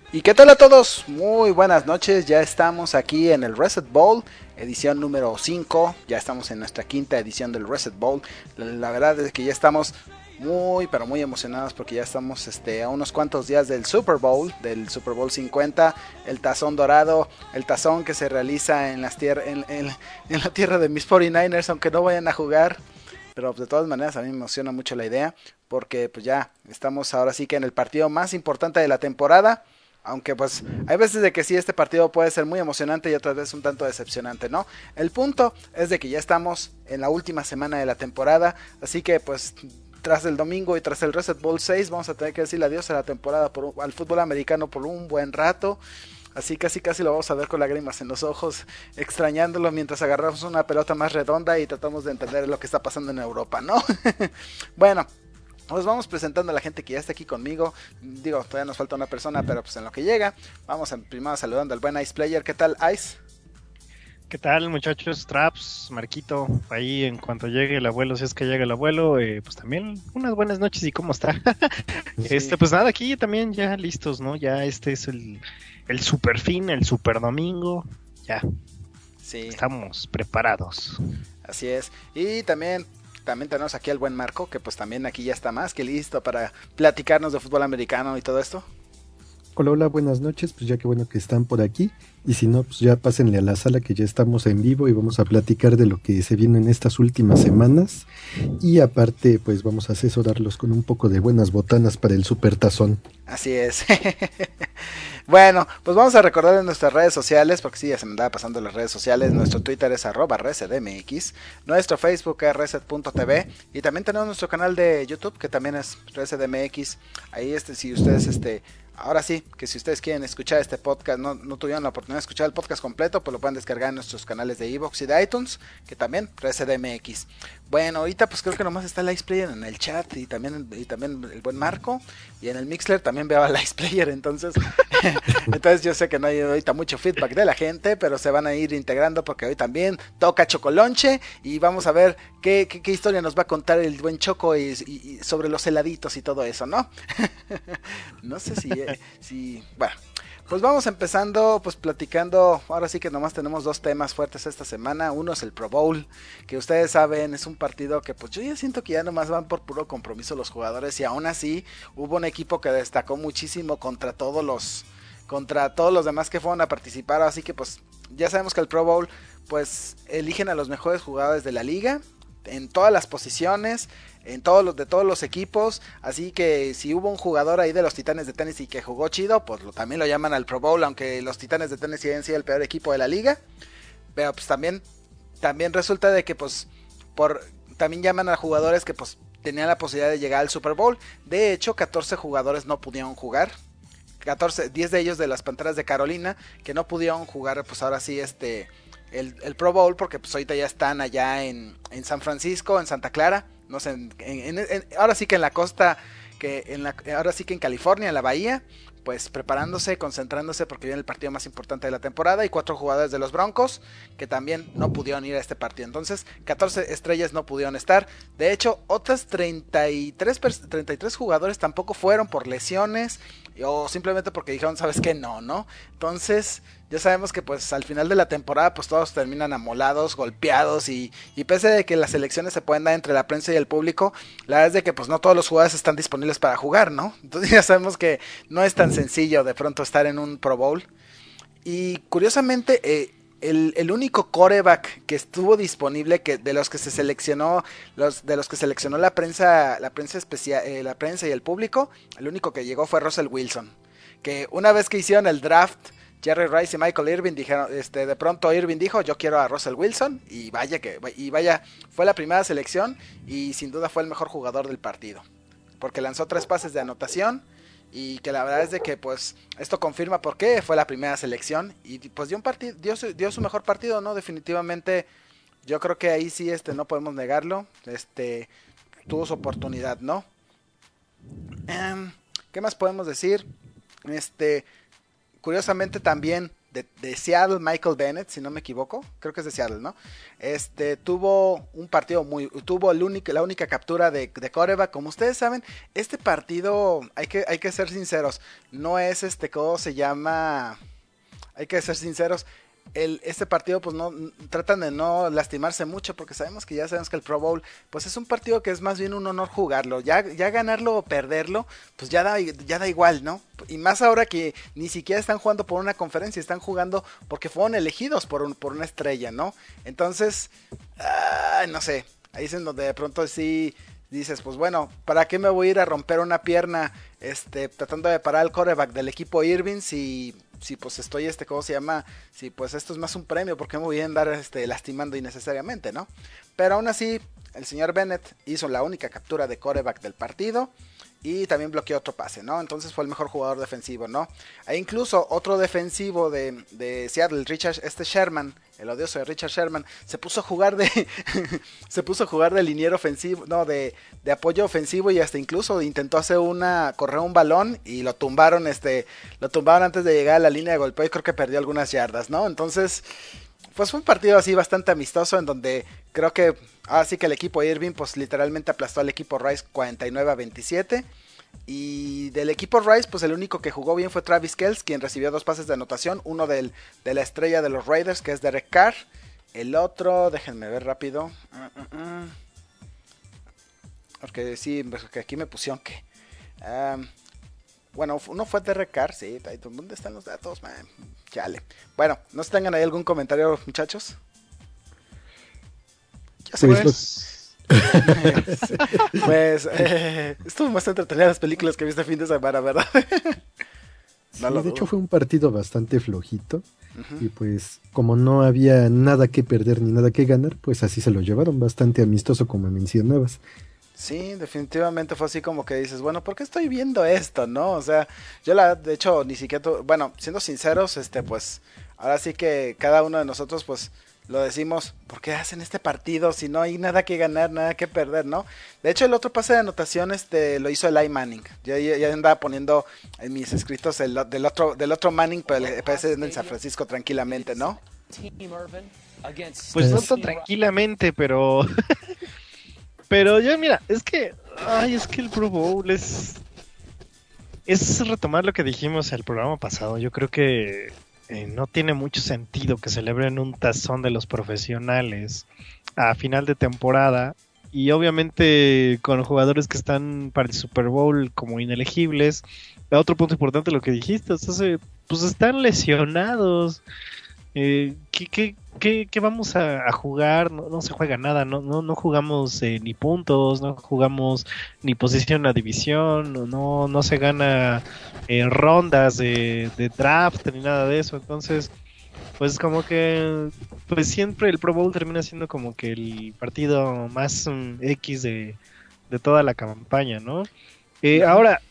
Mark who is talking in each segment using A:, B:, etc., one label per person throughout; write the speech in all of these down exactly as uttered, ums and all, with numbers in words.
A: ¿Y qué tal a todos? Muy buenas noches, ya estamos aquí en el Reset Bowl, edición número cinco, ya estamos en nuestra quinta edición del Reset Bowl. La, la verdad es que ya estamos muy pero muy emocionados porque ya estamos este, a unos cuantos días del Super Bowl, del Super Bowl cincuenta, el tazón dorado, el tazón que se realiza en, las tier en, en, en la tierra de mis cuarenta y nueve ers, aunque no vayan a jugar. Pero de todas maneras a mí me emociona mucho la idea porque pues ya estamos ahora sí que en el partido más importante de la temporada. Aunque pues hay veces de que sí este partido puede ser muy emocionante y otras veces un tanto decepcionante, ¿no? El punto es de que ya estamos en la última semana de la temporada, así que pues tras el domingo y tras el Reset Bowl seis vamos a tener que decirle adiós a la temporada por, al fútbol americano por un buen rato. Así casi casi lo vamos a ver con lágrimas en los ojos, extrañándolo mientras agarramos una pelota más redonda y tratamos de entender lo que está pasando en Europa, ¿no? Bueno, nos vamos presentando a la gente que ya está aquí conmigo. Digo, todavía nos falta una persona, pero pues en lo que llega, vamos a, primero saludando al buen Ice Player. ¿Qué tal, Ice?
B: ¿Qué tal, muchachos? Traps, Marquito, ahí en cuanto llegue el abuelo, si es que llega el abuelo, eh, pues también unas buenas noches y cómo está.
A: Sí,
B: Este, pues nada, aquí también ya listos, ¿no? Ya este es el, el super fin, el super domingo, ya
A: sí,
B: estamos preparados.
A: así es. Y también, también tenemos aquí al buen Marco, que pues también aquí ya está más que listo para platicarnos de fútbol americano y todo esto.
C: Hola, hola, buenas noches. Pues ya que bueno que están por aquí. Y si no, pues ya pásenle a la sala que ya estamos en vivo y vamos a platicar de lo que se viene en estas últimas semanas. Y aparte, pues vamos a asesorarlos con un poco de buenas botanas para el supertazón.
A: Así es. Bueno, pues vamos a recordar en nuestras redes sociales, porque sí, ya se me andaba pasando las redes sociales. Nuestro Twitter es arroba resetmx, nuestro Facebook es reset punto t v y también tenemos nuestro canal de YouTube que también es resetmx. Ahí este, si ustedes este ahora sí, que si ustedes quieren escuchar este podcast, no, no tuvieron la oportunidad de escuchar el podcast completo, pues lo pueden descargar en nuestros canales de iVoox y de iTunes, que también resetmx. Bueno, ahorita pues creo que nomás está el Ice Player en el chat y también, y también el buen Marco, y en el Mixler también veo al Ice Player, entonces entonces yo sé que no hay ahorita mucho feedback de la gente, pero se van a ir integrando porque hoy también toca Chocolonche y vamos a ver qué, qué, qué historia nos va a contar el buen Choco y, y, y sobre los heladitos y todo eso, ¿no? No sé si, eh, si, bueno, pues vamos empezando, pues platicando. Ahora sí que nomás tenemos dos temas fuertes esta semana. Uno es el Pro Bowl, que ustedes saben es un partido que pues yo ya siento que ya nomás van por puro compromiso los jugadores y aún así hubo un equipo que destacó muchísimo contra todos los contra todos los demás que fueron a participar. Así que pues ya sabemos que el Pro Bowl pues eligen a los mejores jugadores de la liga en todas las posiciones, en todos los de todos los equipos, así que si hubo un jugador ahí de los Titanes de Tennessee que jugó chido, pues lo, también lo llaman al Pro Bowl, aunque los Titanes de Tennessee hayan sido el peor equipo de la liga, pero pues también también resulta de que pues por también llaman a jugadores que pues tenían la posibilidad de llegar al Super Bowl. De hecho, catorce jugadores no pudieron jugar. catorce, diez de ellos de las Panteras de Carolina que no pudieron jugar, pues ahora sí este el, el Pro Bowl, porque pues ahorita ya están allá en, en San Francisco, en Santa Clara, no sé, en, en, en, ahora sí que en la costa, que en la, ahora sí que en California, en la bahía, pues preparándose, concentrándose porque viene el partido más importante de la temporada y cuatro jugadores de los Broncos que también no pudieron ir a este partido. Entonces, catorce estrellas no pudieron estar. De hecho, otras treinta y tres, treinta y tres jugadores tampoco fueron por lesiones o simplemente porque dijeron, ¿sabes qué? No, ¿no? Entonces, ya sabemos que pues al final de la temporada pues todos terminan amolados, golpeados y, y pese de que las elecciones se pueden dar entre la prensa y el público, la verdad es de que pues no todos los jugadores están disponibles para jugar, ¿no? Entonces ya sabemos que no es tan sencillo de pronto estar en un Pro Bowl. Y curiosamente, eh, el, el, único coreback que estuvo disponible, que de los que se seleccionó, los, de los que seleccionó la prensa, la prensa especial, eh, la prensa y el público, el único que llegó fue Russell Wilson. Que una vez que hicieron el draft, Jerry Rice y Michael Irvin dijeron, este, de pronto Irvin dijo, yo quiero a Russell Wilson, y vaya que, y vaya, fue la primera selección, y sin duda fue el mejor jugador del partido, porque lanzó tres pases de anotación, y que la verdad es de que pues esto confirma por qué fue la primera selección, y pues dio un partido, dio su, dio su mejor partido, ¿no? Definitivamente, yo creo que ahí sí, este, no podemos negarlo, este, tuvo su oportunidad, ¿no? Um, ¿Qué más podemos decir? Este, curiosamente también de, de Seattle, Michael Bennett, si no me equivoco, creo que es de Seattle, ¿no? Este, tuvo un partido muy, tuvo el único, la única captura de, de quarterback. Como ustedes saben, este partido, hay que, hay que ser sinceros, no es este, ¿cómo se llama? Hay que ser sinceros. El, este partido pues no tratan de no lastimarse mucho porque sabemos que ya sabemos que el Pro Bowl pues es un partido que es más bien un honor jugarlo, ya, ya ganarlo o perderlo pues ya da, ya da igual, ¿no? Y más ahora que ni siquiera están jugando por una conferencia, están jugando porque fueron elegidos por, un, por una estrella, ¿no? Entonces, ah, no sé, ahí es en donde de pronto sí dices, pues bueno, ¿para qué me voy a ir a romper una pierna este, tratando de parar al quarterback del equipo Irving si... si pues estoy, este, ¿cómo se llama? Si pues esto es más un premio, ¿por qué me voy a andar este, lastimando innecesariamente, no? Pero aún así, el señor Bennett hizo la única captura de quarterback del partido y también bloqueó otro pase, ¿no? Entonces fue el mejor jugador defensivo, ¿no? E incluso otro defensivo de, de Seattle, Richard, este Sherman, el odioso de Richard Sherman, se puso a jugar de se puso a jugar de liniero ofensivo, no, de, de apoyo ofensivo y hasta incluso intentó hacer una, correr un balón y lo tumbaron, este, lo tumbaron antes de llegar a la línea de golpeo y creo que perdió algunas yardas, ¿no? Entonces, pues fue un partido así bastante amistoso en donde creo que, así que el equipo Irving pues literalmente aplastó al equipo Rice cuarenta y nueve a veintisiete. Y del equipo Rice, pues el único que jugó bien fue Travis Kelce, quien recibió dos pases de anotación. Uno del, de la estrella de los Raiders, que es Derek Carr. El otro, déjenme ver rápido. Uh, uh, uh. Porque sí, porque aquí me pusieron que... Um, bueno, uno fue Derek Carr, sí. ¿Dónde están los datos, man? Chale. Bueno, ¿no se tengan ahí algún comentario, muchachos?
C: Ya se pues,
A: pues eh, estuvo más entretenida las películas que vi este fin de semana, ¿verdad?
C: Sí, no de dudo. Hecho fue un partido bastante flojito. Uh-huh. Y pues como no había nada que perder ni nada que ganar, pues así se lo llevaron, bastante amistoso como mencionabas.
A: Sí, definitivamente fue así como que dices, bueno, ¿por qué estoy viendo esto, no? O sea, yo la, de hecho, ni siquiera, tu, bueno, siendo sinceros, este, pues, ahora sí que cada uno de nosotros, pues, lo decimos, ¿por qué hacen este partido si no hay nada que ganar, nada que perder, no? De hecho, el otro pase de anotación este, lo hizo Eli Manning. Yo ya, ya andaba poniendo en mis escritos el, del otro del otro Manning, pero le parece en San Francisco tranquilamente, ¿no?
B: Pues no tan tranquilamente, pero... pero ya mira, es que... Ay, es que el Pro Bowl es... Es retomar lo que dijimos el programa pasado. Yo creo que... Eh, no tiene mucho sentido que celebren un tazón de los profesionales a final de temporada y obviamente con jugadores que están para el Super Bowl como inelegibles. Otro punto importante lo que dijiste, o sea, pues están lesionados. Eh, ¿qué, qué, qué, ¿Qué vamos a, a jugar? No, no se juega nada, no, no, no jugamos eh, ni puntos, no jugamos ni posición en la división, no, no, no se gana eh, rondas de, de draft ni nada de eso. Entonces, pues como que pues siempre el Pro Bowl termina siendo como que el partido más um, X de, de toda la campaña, ¿no? Eh, ahora,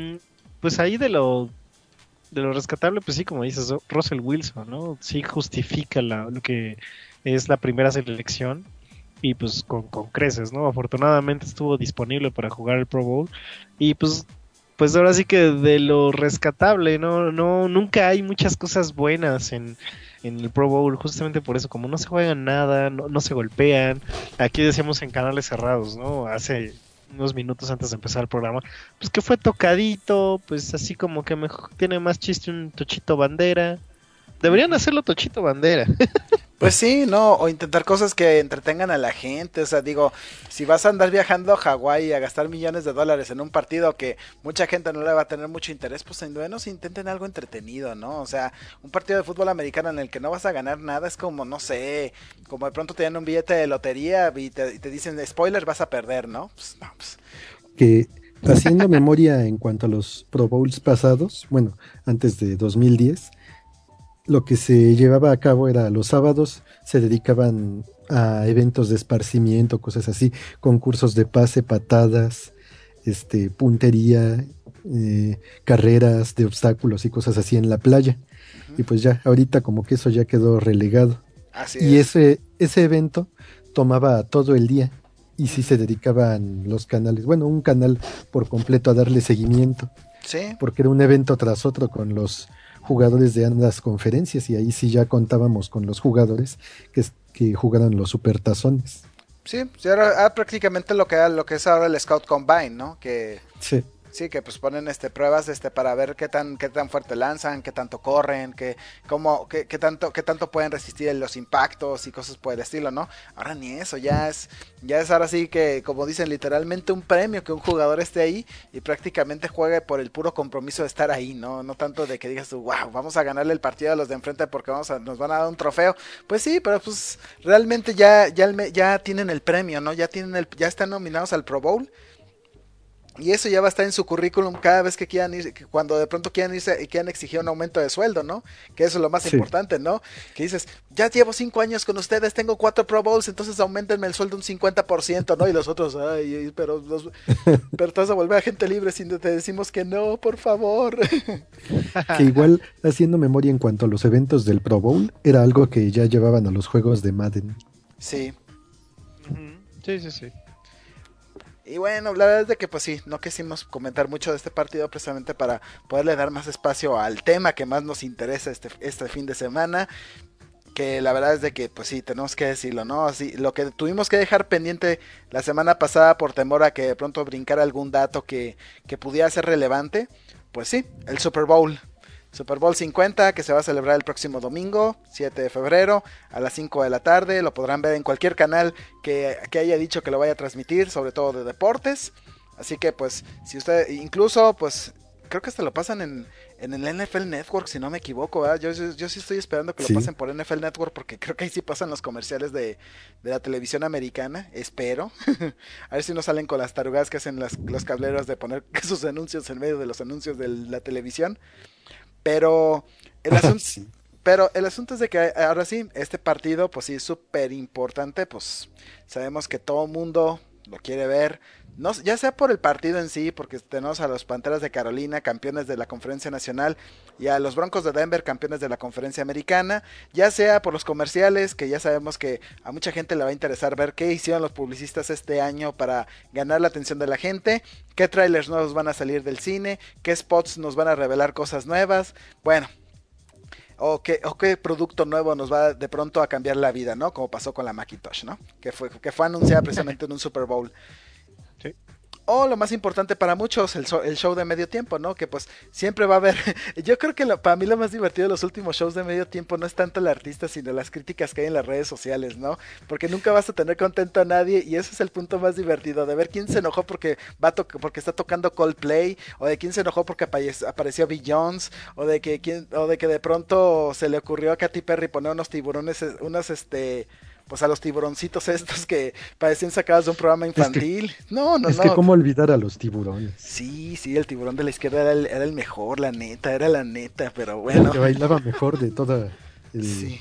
B: pues ahí de lo de lo rescatable, pues sí, como dices, Russell Wilson, ¿no? Sí justifica la, lo que es la primera selección y pues con, con creces, ¿no? Afortunadamente estuvo disponible para jugar el Pro Bowl y pues pues ahora sí que de lo rescatable, no no nunca hay muchas cosas buenas en, en el Pro Bowl, justamente por eso, como no se juegan nada, no, no se golpean. Aquí decíamos en canales cerrados, ¿no? Hace unos minutos antes de empezar el programa, pues que fue tocadito, pues así como que mejor, tiene más chiste un Tochito Bandera. Deberían hacerlo Tochito Bandera.
A: Pues sí, no, o intentar cosas que entretengan a la gente, o sea, digo, si vas a andar viajando a Hawái a gastar millones de dólares en un partido que mucha gente no le va a tener mucho interés, pues en menos intenten algo entretenido, ¿no? O sea, un partido de fútbol americano en el que no vas a ganar nada es como, no sé, como de pronto te dan un billete de lotería y te, y te dicen, spoiler, vas a perder, ¿no? Pues no, pues...
C: Que haciendo memoria en cuanto a los Pro Bowls pasados, bueno, antes de dos mil diez, lo que se llevaba a cabo era los sábados se dedicaban a eventos de esparcimiento, cosas así, concursos de pase, patadas, este, puntería, eh, carreras de obstáculos y cosas así en la playa. Uh-huh. Y pues ya, ahorita como que eso ya quedó relegado.
A: Así
C: y
A: es.
C: ese, ese evento tomaba todo el día y sí se dedicaban los canales, bueno, un canal por completo a darle seguimiento.
A: Sí.
C: Porque era un evento tras otro con los jugadores de ambas conferencias y ahí sí ya contábamos con los jugadores que, que jugaran los supertazones.
A: Sí, sí, era, era prácticamente lo que, lo que es ahora el Scout Combine, ¿no? Que
C: sí.
A: Sí, que pues ponen este pruebas este para ver qué tan qué tan fuerte lanzan, qué tanto corren, qué cómo qué, qué tanto qué tanto pueden resistir los impactos y cosas por el estilo, ¿no? Ahora ni eso, ya es ya es ahora sí que como dicen literalmente un premio que un jugador esté ahí y prácticamente juegue por el puro compromiso de estar ahí, no no tanto de que digas tú, "Wow, vamos a ganarle el partido a los de enfrente porque vamos a nos van a dar un trofeo." Pues sí, pero pues realmente ya ya ya tienen el premio, ¿no? Ya tienen el ya están nominados al Pro Bowl. Y eso ya va a estar en su currículum cada vez que quieran ir, que cuando de pronto quieran irse y quieran exigir un aumento de sueldo, ¿no? Que eso es lo más sí. importante, ¿no? Que dices, ya llevo cinco años con ustedes, tengo cuatro Pro Bowls, entonces aumentenme el sueldo un cincuenta por ciento, ¿no? Y los otros, ay, pero, los, pero te vas a volver agente libre si te decimos que no, por favor.
C: Que igual, haciendo memoria en cuanto a los eventos del Pro Bowl, era algo que ya llevaban a los juegos de Madden.
A: Sí.
B: Sí, sí, sí.
A: Y bueno, la verdad es de que pues sí, no quisimos comentar mucho de este partido precisamente para poderle dar más espacio al tema que más nos interesa este, este fin de semana. Que la verdad es de que pues sí, tenemos que decirlo, ¿no? Así, lo que tuvimos que dejar pendiente la semana pasada por temor a que de pronto brincara algún dato que, que pudiera ser relevante, pues sí, el Super Bowl. Super Bowl cincuenta que se va a celebrar el próximo domingo, siete de febrero, a las cinco de la tarde. Lo podrán ver en cualquier canal que, que haya dicho que lo vaya a transmitir, sobre todo de deportes. Así que pues, si usted, incluso pues, creo que hasta lo pasan en, en el N F L Network, si no me equivoco, ¿verdad? Yo, yo, yo sí estoy esperando que lo sí. pasen por N F L Network, porque creo que ahí sí pasan los comerciales de, de la televisión americana, espero. A ver si no salen con las tarugadas que hacen las, los cableros de poner sus anuncios en medio de los anuncios de la televisión. Pero el asunto, sí. pero el asunto es de que ahora sí, este partido pues sí es súper importante, pues sabemos que todo mundo lo quiere ver, no, ya sea por el partido en sí, porque tenemos a los Panteras de Carolina, campeones de la Conferencia Nacional, y a los Broncos de Denver, campeones de la Conferencia Americana, ya sea por los comerciales, que ya sabemos que a mucha gente le va a interesar ver qué hicieron los publicistas este año para ganar la atención de la gente, qué trailers nuevos van a salir del cine, qué spots nos van a revelar cosas nuevas, bueno, o qué, o qué producto nuevo nos va de pronto a cambiar la vida, ¿no? Como pasó con la Macintosh, ¿no? Que fue, que fue anunciada precisamente en un Super Bowl. Sí. O lo más importante para muchos, el show, el show de medio tiempo, ¿no? Que pues siempre va a haber... Yo creo que lo, para mí lo más divertido de los últimos shows de medio tiempo no es tanto el artista, sino las críticas que hay en las redes sociales, ¿no? Porque nunca vas a tener contento a nadie y ese es el punto más divertido, de ver quién se enojó porque va to porque está tocando Coldplay, o de quién se enojó porque apareció Beyoncé, o de que quién, o de que de pronto se le ocurrió a Katy Perry poner unos tiburones, unos este... pues a los tiburoncitos estos que parecían sacados de un programa infantil.
C: Es que,
A: no, no,
C: es
A: no.
C: Es que cómo olvidar a los tiburones.
A: Sí, sí, el tiburón de la izquierda era el, era el mejor, la neta, era la neta, pero bueno.
C: El que bailaba mejor de toda el,
A: sí.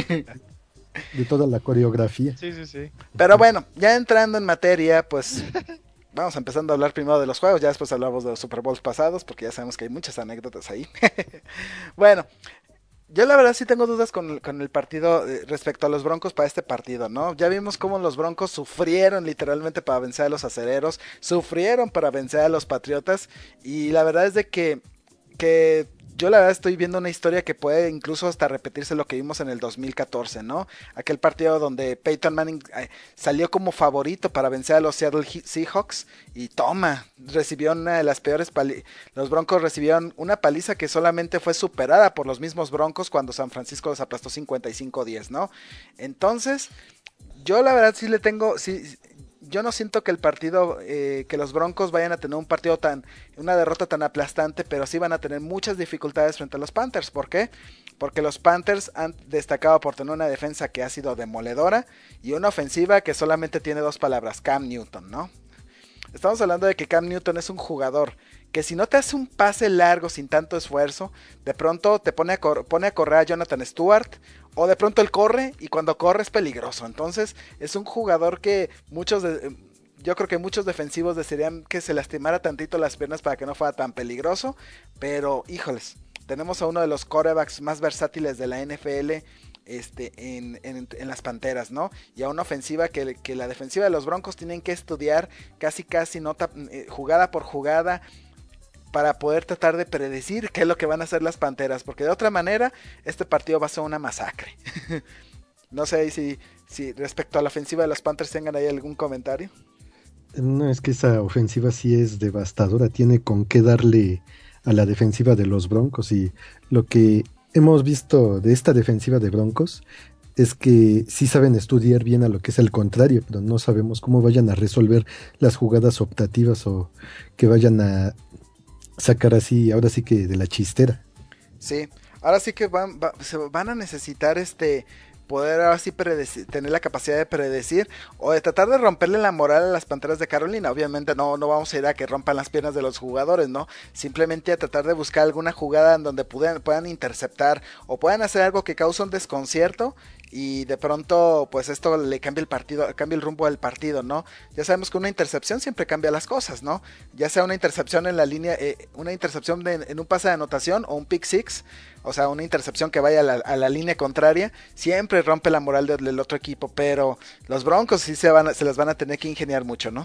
C: de toda la coreografía.
B: Sí, sí, sí.
A: Pero bueno, ya entrando en materia, pues vamos empezando a hablar primero de los juegos, ya después hablamos de los Super Bowls pasados, porque ya sabemos que hay muchas anécdotas ahí. Bueno, yo la verdad sí tengo dudas con, con el partido eh, respecto a los Broncos para este partido, ¿no? Ya vimos cómo los Broncos sufrieron literalmente para vencer a los Acereros, sufrieron para vencer a los Patriotas, y la verdad es de que, que yo la verdad estoy viendo una historia que puede incluso hasta repetirse lo que vimos en el dos mil catorce, ¿no? Aquel partido donde Peyton Manning eh, salió como favorito para vencer a los Seattle Seahawks y toma, recibió una de las peores palizas. Los Broncos recibieron una paliza que solamente fue superada por los mismos Broncos cuando San Francisco los aplastó cincuenta y cinco a diez, ¿no? Entonces, yo la verdad sí le tengo... sí, yo no siento que el partido, eh, que los Broncos vayan a tener un partido tan, una derrota tan aplastante, pero sí van a tener muchas dificultades frente a los Panthers. ¿Por qué? Porque los Panthers han destacado por tener una defensa que ha sido demoledora y una ofensiva que solamente tiene dos palabras, Cam Newton, ¿no? Estamos hablando de que Cam Newton es un jugador que si no te hace un pase largo sin tanto esfuerzo, de pronto te pone a, pone a correr a Jonathan Stewart, o de pronto él corre y cuando corre es peligroso. Entonces es un jugador que muchos de, yo creo que muchos defensivos desearían que se lastimara tantito las piernas para que no fuera tan peligroso, pero híjoles, tenemos a uno de los quarterbacks más versátiles de la N F L este, en, en, en las Panteras, ¿no? Y a una ofensiva que, que la defensiva de los Broncos tienen que estudiar casi casi nota, eh, jugada por jugada. para poder tratar de predecir qué es lo que van a hacer las Panteras, porque de otra manera este partido va a ser una masacre. No sé si, si respecto a la ofensiva de los Panthers tengan ahí algún comentario.
C: No, es que esa ofensiva sí es devastadora, tiene con qué darle a la defensiva de los Broncos, y lo que hemos visto de esta defensiva de Broncos es que sí saben estudiar bien a lo que es el contrario, pero no sabemos cómo vayan a resolver las jugadas optativas o que vayan a sacar así, ahora sí que de la chistera.
A: Sí, ahora sí que van, va, se van a necesitar este poder ahora sí predecir, tener la capacidad de predecir o de tratar de romperle la moral a las Panteras de Carolina. Obviamente no, no vamos a ir a que rompan las piernas de los jugadores, ¿no? Simplemente a tratar de buscar alguna jugada en donde puedan, puedan interceptar o puedan hacer algo que cause un desconcierto y de pronto pues esto le cambia el partido, cambia el rumbo del partido, ¿no? Ya sabemos que una intercepción siempre cambia las cosas, ¿no? Ya sea una intercepción en la línea, eh, una intercepción de, en un pase de anotación o un pick six, o sea, una intercepción que vaya a la, a la línea contraria, siempre rompe la moral del, del otro equipo, pero los Broncos sí se, van a, se las van a tener que ingeniar mucho, ¿no?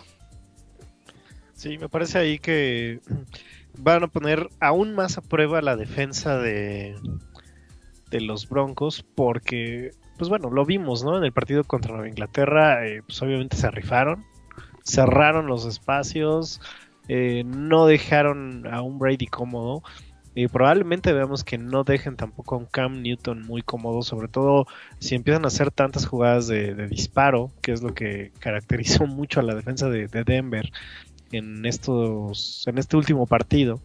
B: Sí, me parece ahí que van a poner aún más a prueba la defensa de, de los Broncos, porque, pues bueno, lo vimos, ¿no? En el partido contra Nueva Inglaterra, eh, pues obviamente se rifaron, cerraron los espacios, eh, no dejaron a un Brady cómodo. Y probablemente veamos que no dejen tampoco a un Cam Newton muy cómodo, sobre todo si empiezan a hacer tantas jugadas de, de disparo, que es lo que caracterizó mucho a la defensa de, de Denver en estos en este último partido.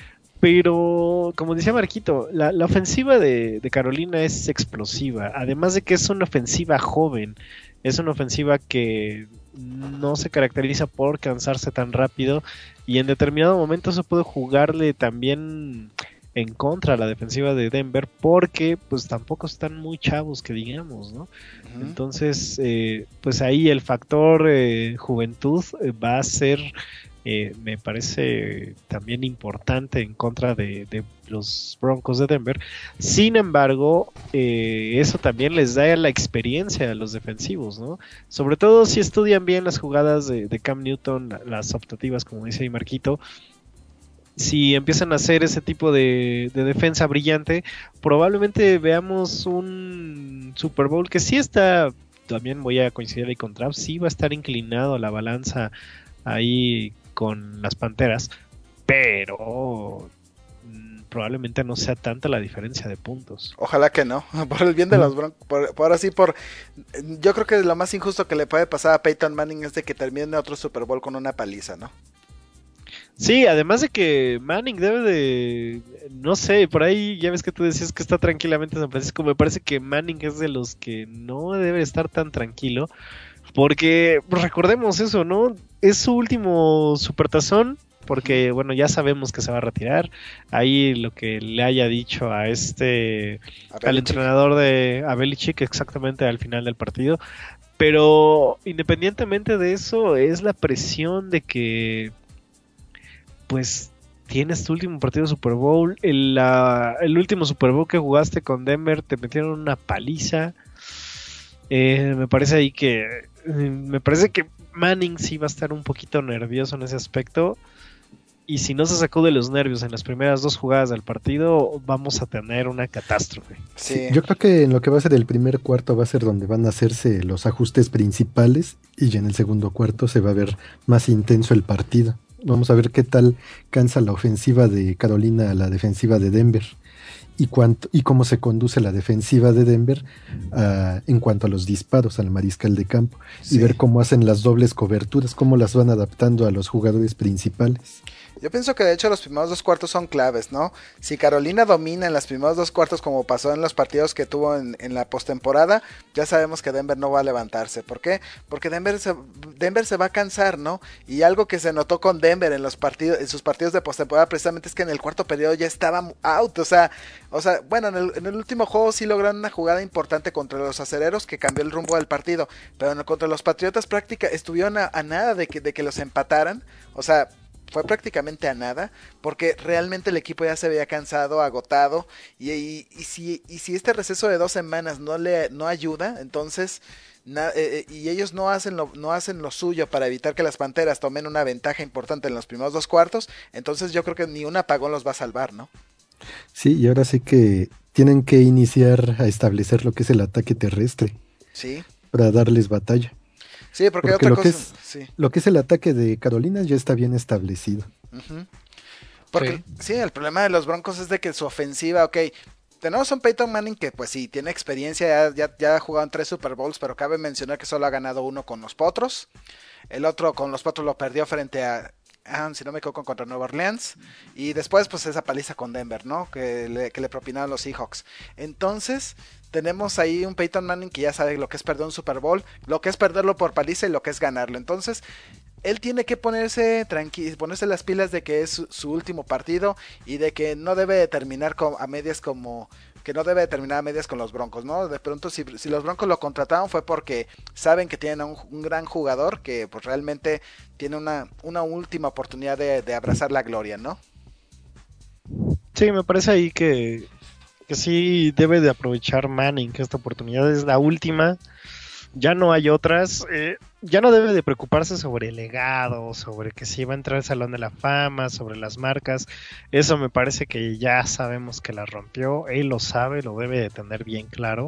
B: Pero, como decía Marquito, la, la ofensiva de, de Carolina es explosiva, además de que es una ofensiva joven, es una ofensiva que no se caracteriza por cansarse tan rápido y en determinado momento se puede jugarle también en contra a la defensiva de Denver porque pues tampoco están muy chavos que digamos, ¿no? Uh-huh. Entonces eh, pues ahí el factor eh, juventud eh, va a ser eh, me parece también importante en contra de, de los Broncos de Denver. Sin embargo, eh, eso también les da la experiencia a los defensivos, ¿no? Sobre todo si estudian bien las jugadas de, de Cam Newton, las optativas, como dice ahí Marquito. Si empiezan a hacer ese tipo de, de defensa brillante, probablemente veamos un Super Bowl que sí está, también voy a coincidir ahí con Trav, sí va a estar inclinado a la balanza ahí con las Panteras, pero mmm, probablemente no sea tanta la diferencia de puntos.
A: Ojalá que no, por el bien de los Broncos, por, por así por, yo creo que lo más injusto que le puede pasar a Peyton Manning es de que termine otro Super Bowl con una paliza, ¿no?
B: Sí, además de que Manning debe de, no sé, por ahí ya ves que tú decías que está tranquilamente en San Francisco, me parece que Manning es de los que no debe estar tan tranquilo, porque pues, recordemos eso, ¿no? Es su último supertazón, porque bueno, ya sabemos que se va a retirar, ahí lo que le haya dicho a este, a al entrenador de a Belichick exactamente al final del partido, pero independientemente de eso, es la presión de que pues tienes tu último partido de Super Bowl, el, la, el último Super Bowl que jugaste con Denver, te metieron una paliza, eh, me parece ahí que, eh, me parece que Manning sí va a estar un poquito nervioso en ese aspecto, y si no se sacó de los nervios en las primeras dos jugadas del partido, vamos a tener una catástrofe.
C: Sí. Yo creo que en lo que va a ser el primer cuarto va a ser donde van a hacerse los ajustes principales, y ya en el segundo cuarto se va a ver más intenso el partido. Vamos a ver qué tal cansa la ofensiva de Carolina a la defensiva de Denver y cuánto y cómo se conduce la defensiva de Denver uh, en cuanto a los disparos al mariscal de campo, sí. Y ver cómo hacen las dobles coberturas, cómo las van adaptando a los jugadores principales.
A: Yo pienso que de hecho los primeros dos cuartos son claves, ¿no? Si Carolina domina en los primeros dos cuartos como pasó en los partidos que tuvo en, en la postemporada, ya sabemos que Denver no va a levantarse. ¿Por qué? Porque Denver se, Denver se va a cansar, ¿no? Y algo que se notó con Denver en los partidos, en sus partidos de postemporada precisamente es que en el cuarto periodo ya estaba out, o sea, o sea, bueno, en el, en el último juego sí lograron una jugada importante contra los acereros que cambió el rumbo del partido, pero en, contra los Patriotas práctica estuvieron a, a nada de que, de que los empataran, o sea, fue prácticamente a nada, porque realmente el equipo ya se había cansado, agotado, y, y, y, si, y si este receso de dos semanas no le no ayuda, entonces... Na, eh, y ellos no hacen, lo, no hacen lo suyo para evitar que las Panteras tomen una ventaja importante en los primeros dos cuartos, entonces yo creo que ni un apagón los va a salvar, ¿no?
C: Sí, y ahora sí que tienen que iniciar a establecer lo que es el ataque terrestre.
A: Sí.
C: Para darles batalla.
A: Sí, porque, porque otra
C: lo
A: cosa...
C: Que es,
A: sí.
C: Lo que es el ataque de Carolina ya está bien establecido.
A: Uh-huh. Porque, sí. sí, el problema de los Broncos es de que su ofensiva, ok... Tenemos un Peyton Manning que pues sí, tiene experiencia, ya, ya, ya ha jugado en tres Super Bowls, pero cabe mencionar que solo ha ganado uno con los Potros. El otro con los Potros lo perdió frente a, ah, si no me equivoco, contra Nueva Orleans. Y después pues esa paliza con Denver, ¿no? Que le, que le propinaron los Seahawks. Entonces tenemos ahí un Peyton Manning que ya sabe lo que es perder un Super Bowl, lo que es perderlo por paliza y lo que es ganarlo. Entonces... él tiene que ponerse tranqui- ponerse las pilas de que es su, su último partido y de que no debe de terminar con, a medias como que no debe de terminar a medias con los Broncos, ¿no? De pronto si, si los Broncos lo contrataron fue porque saben que tienen un, un gran jugador que pues realmente tiene una, una última oportunidad de, de abrazar la gloria, ¿no?
B: Sí, me parece ahí que, que sí debe de aprovechar Manning, que esta oportunidad es la última. Ya no hay otras, eh, ya no debe de preocuparse sobre el legado, sobre que si va a entrar al Salón de la Fama, sobre las marcas, eso me parece que ya sabemos que la rompió, él lo sabe, lo debe de tener bien claro,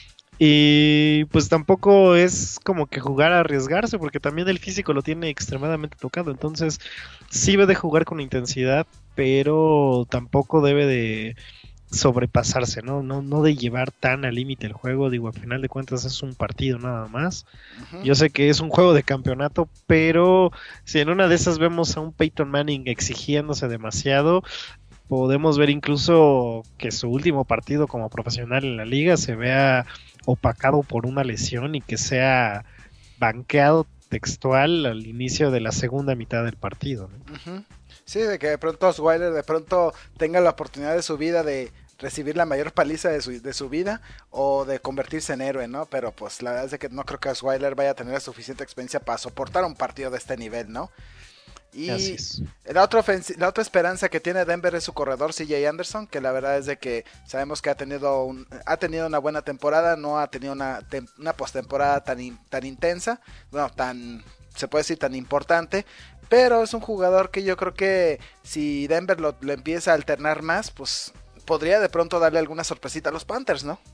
B: y pues tampoco es como que jugar a arriesgarse, porque también el físico lo tiene extremadamente tocado, entonces sí debe de jugar con intensidad, pero tampoco debe de... sobrepasarse, ¿no? No, no de llevar tan al límite el juego, digo, al final de cuentas es un partido nada más. Uh-huh. Yo sé que es un juego de campeonato, pero si en una de esas vemos a un Peyton Manning exigiéndose demasiado, podemos ver incluso que su último partido como profesional en la liga se vea opacado por una lesión y que sea banqueado textual al inicio de la segunda mitad del partido, ¿no?
A: Uh-huh. Sí, de que de pronto Osweiler de pronto tenga la oportunidad de su vida de recibir la mayor paliza de su, de su vida o de convertirse en héroe, ¿no? Pero pues la verdad es de que no creo que Osweiler vaya a tener la suficiente experiencia para soportar un partido de este nivel, ¿no? Y la otra, ofensi- la otra esperanza que tiene Denver es su corredor C J Anderson, que la verdad es de que sabemos que ha tenido un, ha tenido una buena temporada, no ha tenido una, tem- una postemporada tan, in- tan intensa, bueno, tan, se puede decir tan importante, pero es un jugador que yo creo que si Denver lo, lo empieza a alternar más, pues podría de pronto darle alguna sorpresita a los Panthers, ¿no?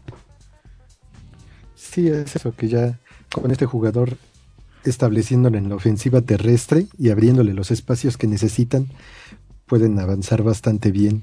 C: Sí, es eso, que ya con este jugador estableciéndolo en la ofensiva terrestre y abriéndole los espacios que necesitan, pueden avanzar bastante bien.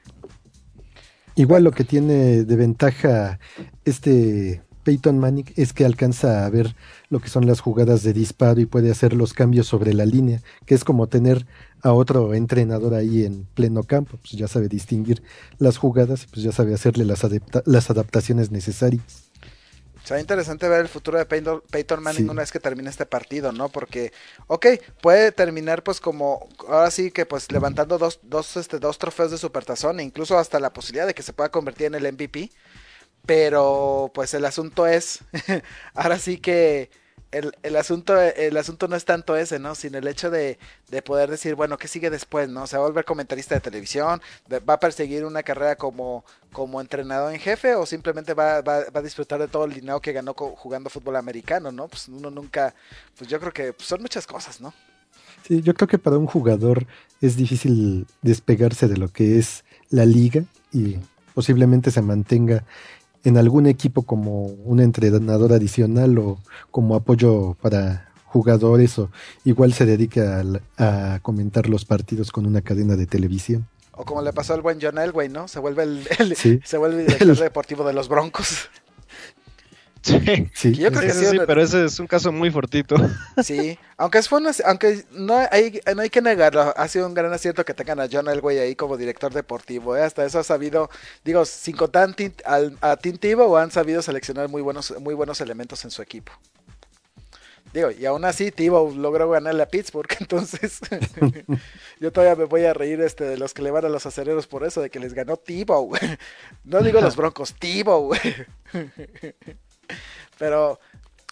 C: Igual lo que tiene de ventaja este Peyton Manning es que alcanza a ver lo que son las jugadas de disparo y puede hacer los cambios sobre la línea, que es como tener a otro entrenador ahí en pleno campo, pues ya sabe distinguir las jugadas, pues ya sabe hacerle las, adapta- las adaptaciones necesarias.
A: Será interesante ver el futuro de Peyton, Peyton Manning sí. Una vez que termine este partido, ¿no? Porque, ok, puede terminar pues como, ahora sí que pues levantando dos, dos, este, dos trofeos de Supertazón e incluso hasta la posibilidad de que se pueda convertir en el M V P, pero pues el asunto es, ahora sí que el, el asunto el asunto no es tanto ese, ¿no? Sino el hecho de, de poder decir, bueno, ¿qué sigue después, no? ¿Se va a volver comentarista de televisión? ¿Va a perseguir una carrera como, como entrenador en jefe? ¿O simplemente va, va, va a disfrutar de todo el dinero que ganó jugando fútbol americano, ¿no? Pues uno nunca, pues yo creo que pues son muchas cosas, ¿no?
C: Sí, yo creo que para un jugador es difícil despegarse de lo que es la liga y posiblemente se mantenga en algún equipo como un entrenador adicional o como apoyo para jugadores o igual se dedica a, a comentar los partidos con una cadena de televisión.
A: O como le pasó al buen John Elway, ¿no? Se vuelve el, el
C: sí.
A: se vuelve el director deportivo de los Broncos.
B: Sí,
A: sí, yo creo que
B: sí, sí, pero ese es un caso muy fortito.
A: Sí, aunque fue una, aunque no hay, no hay que negarlo, ha sido un gran acierto que tengan a John Elway ahí como director deportivo, ¿eh? Hasta eso ha sabido, digo, sin contar a Tim Tebow, han sabido seleccionar muy buenos, muy buenos elementos en su equipo. Digo, y aún así Tebow logró ganarle a Pittsburgh, entonces yo todavía me voy a reír este de los que le van a los acereros por eso, de que les ganó Tebow. No digo los Broncos, Tebow. Pero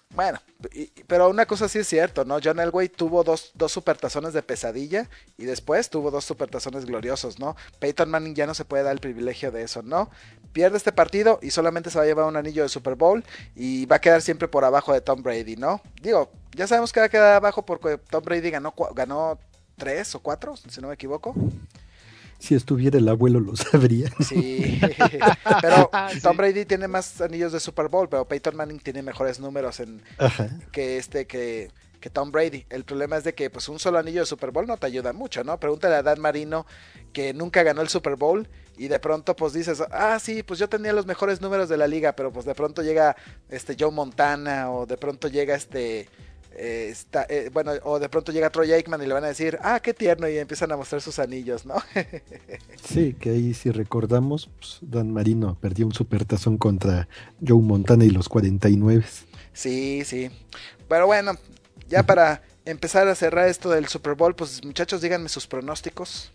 A: Bueno, y- pero una cosa sí es cierto, ¿no? John Elway tuvo dos, dos supertazones de pesadilla y después tuvo dos supertazones gloriosos, ¿no? Peyton Manning ya no se puede dar el privilegio de eso, ¿no? Pierde este partido y solamente se va a llevar un anillo de Super Bowl y va a quedar siempre por abajo de Tom Brady, ¿no? Digo, ya sabemos que va a quedar abajo porque Tom Brady ganó, cua- ganó tres o cuatro, si no me equivoco.
C: Si estuviera el abuelo lo sabría.
A: Sí, pero Tom
B: Sí.
A: Brady tiene más anillos de Super Bowl, pero Peyton Manning tiene mejores números en,
C: Ajá.
A: que este que, que Tom Brady. El problema es de que pues un solo anillo de Super Bowl no te ayuda mucho, ¿no? Pregúntale a Dan Marino que nunca ganó el Super Bowl y de pronto pues dices, ah sí, pues yo tenía los mejores números de la liga, pero pues de pronto llega este Joe Montana o de pronto llega este eh, está, eh, bueno, o de pronto llega Troy Aikman y le van a decir, ah, qué tierno, y empiezan a mostrar sus anillos, ¿no?
C: Sí, que ahí si recordamos, pues, Dan Marino perdió un supertazón contra Joe Montana y los cuarenta y nueve.
A: Sí, sí. Pero bueno, ya para empezar a cerrar esto del Super Bowl, pues muchachos, díganme sus pronósticos.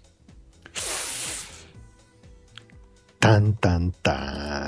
C: Tan, tan, tan.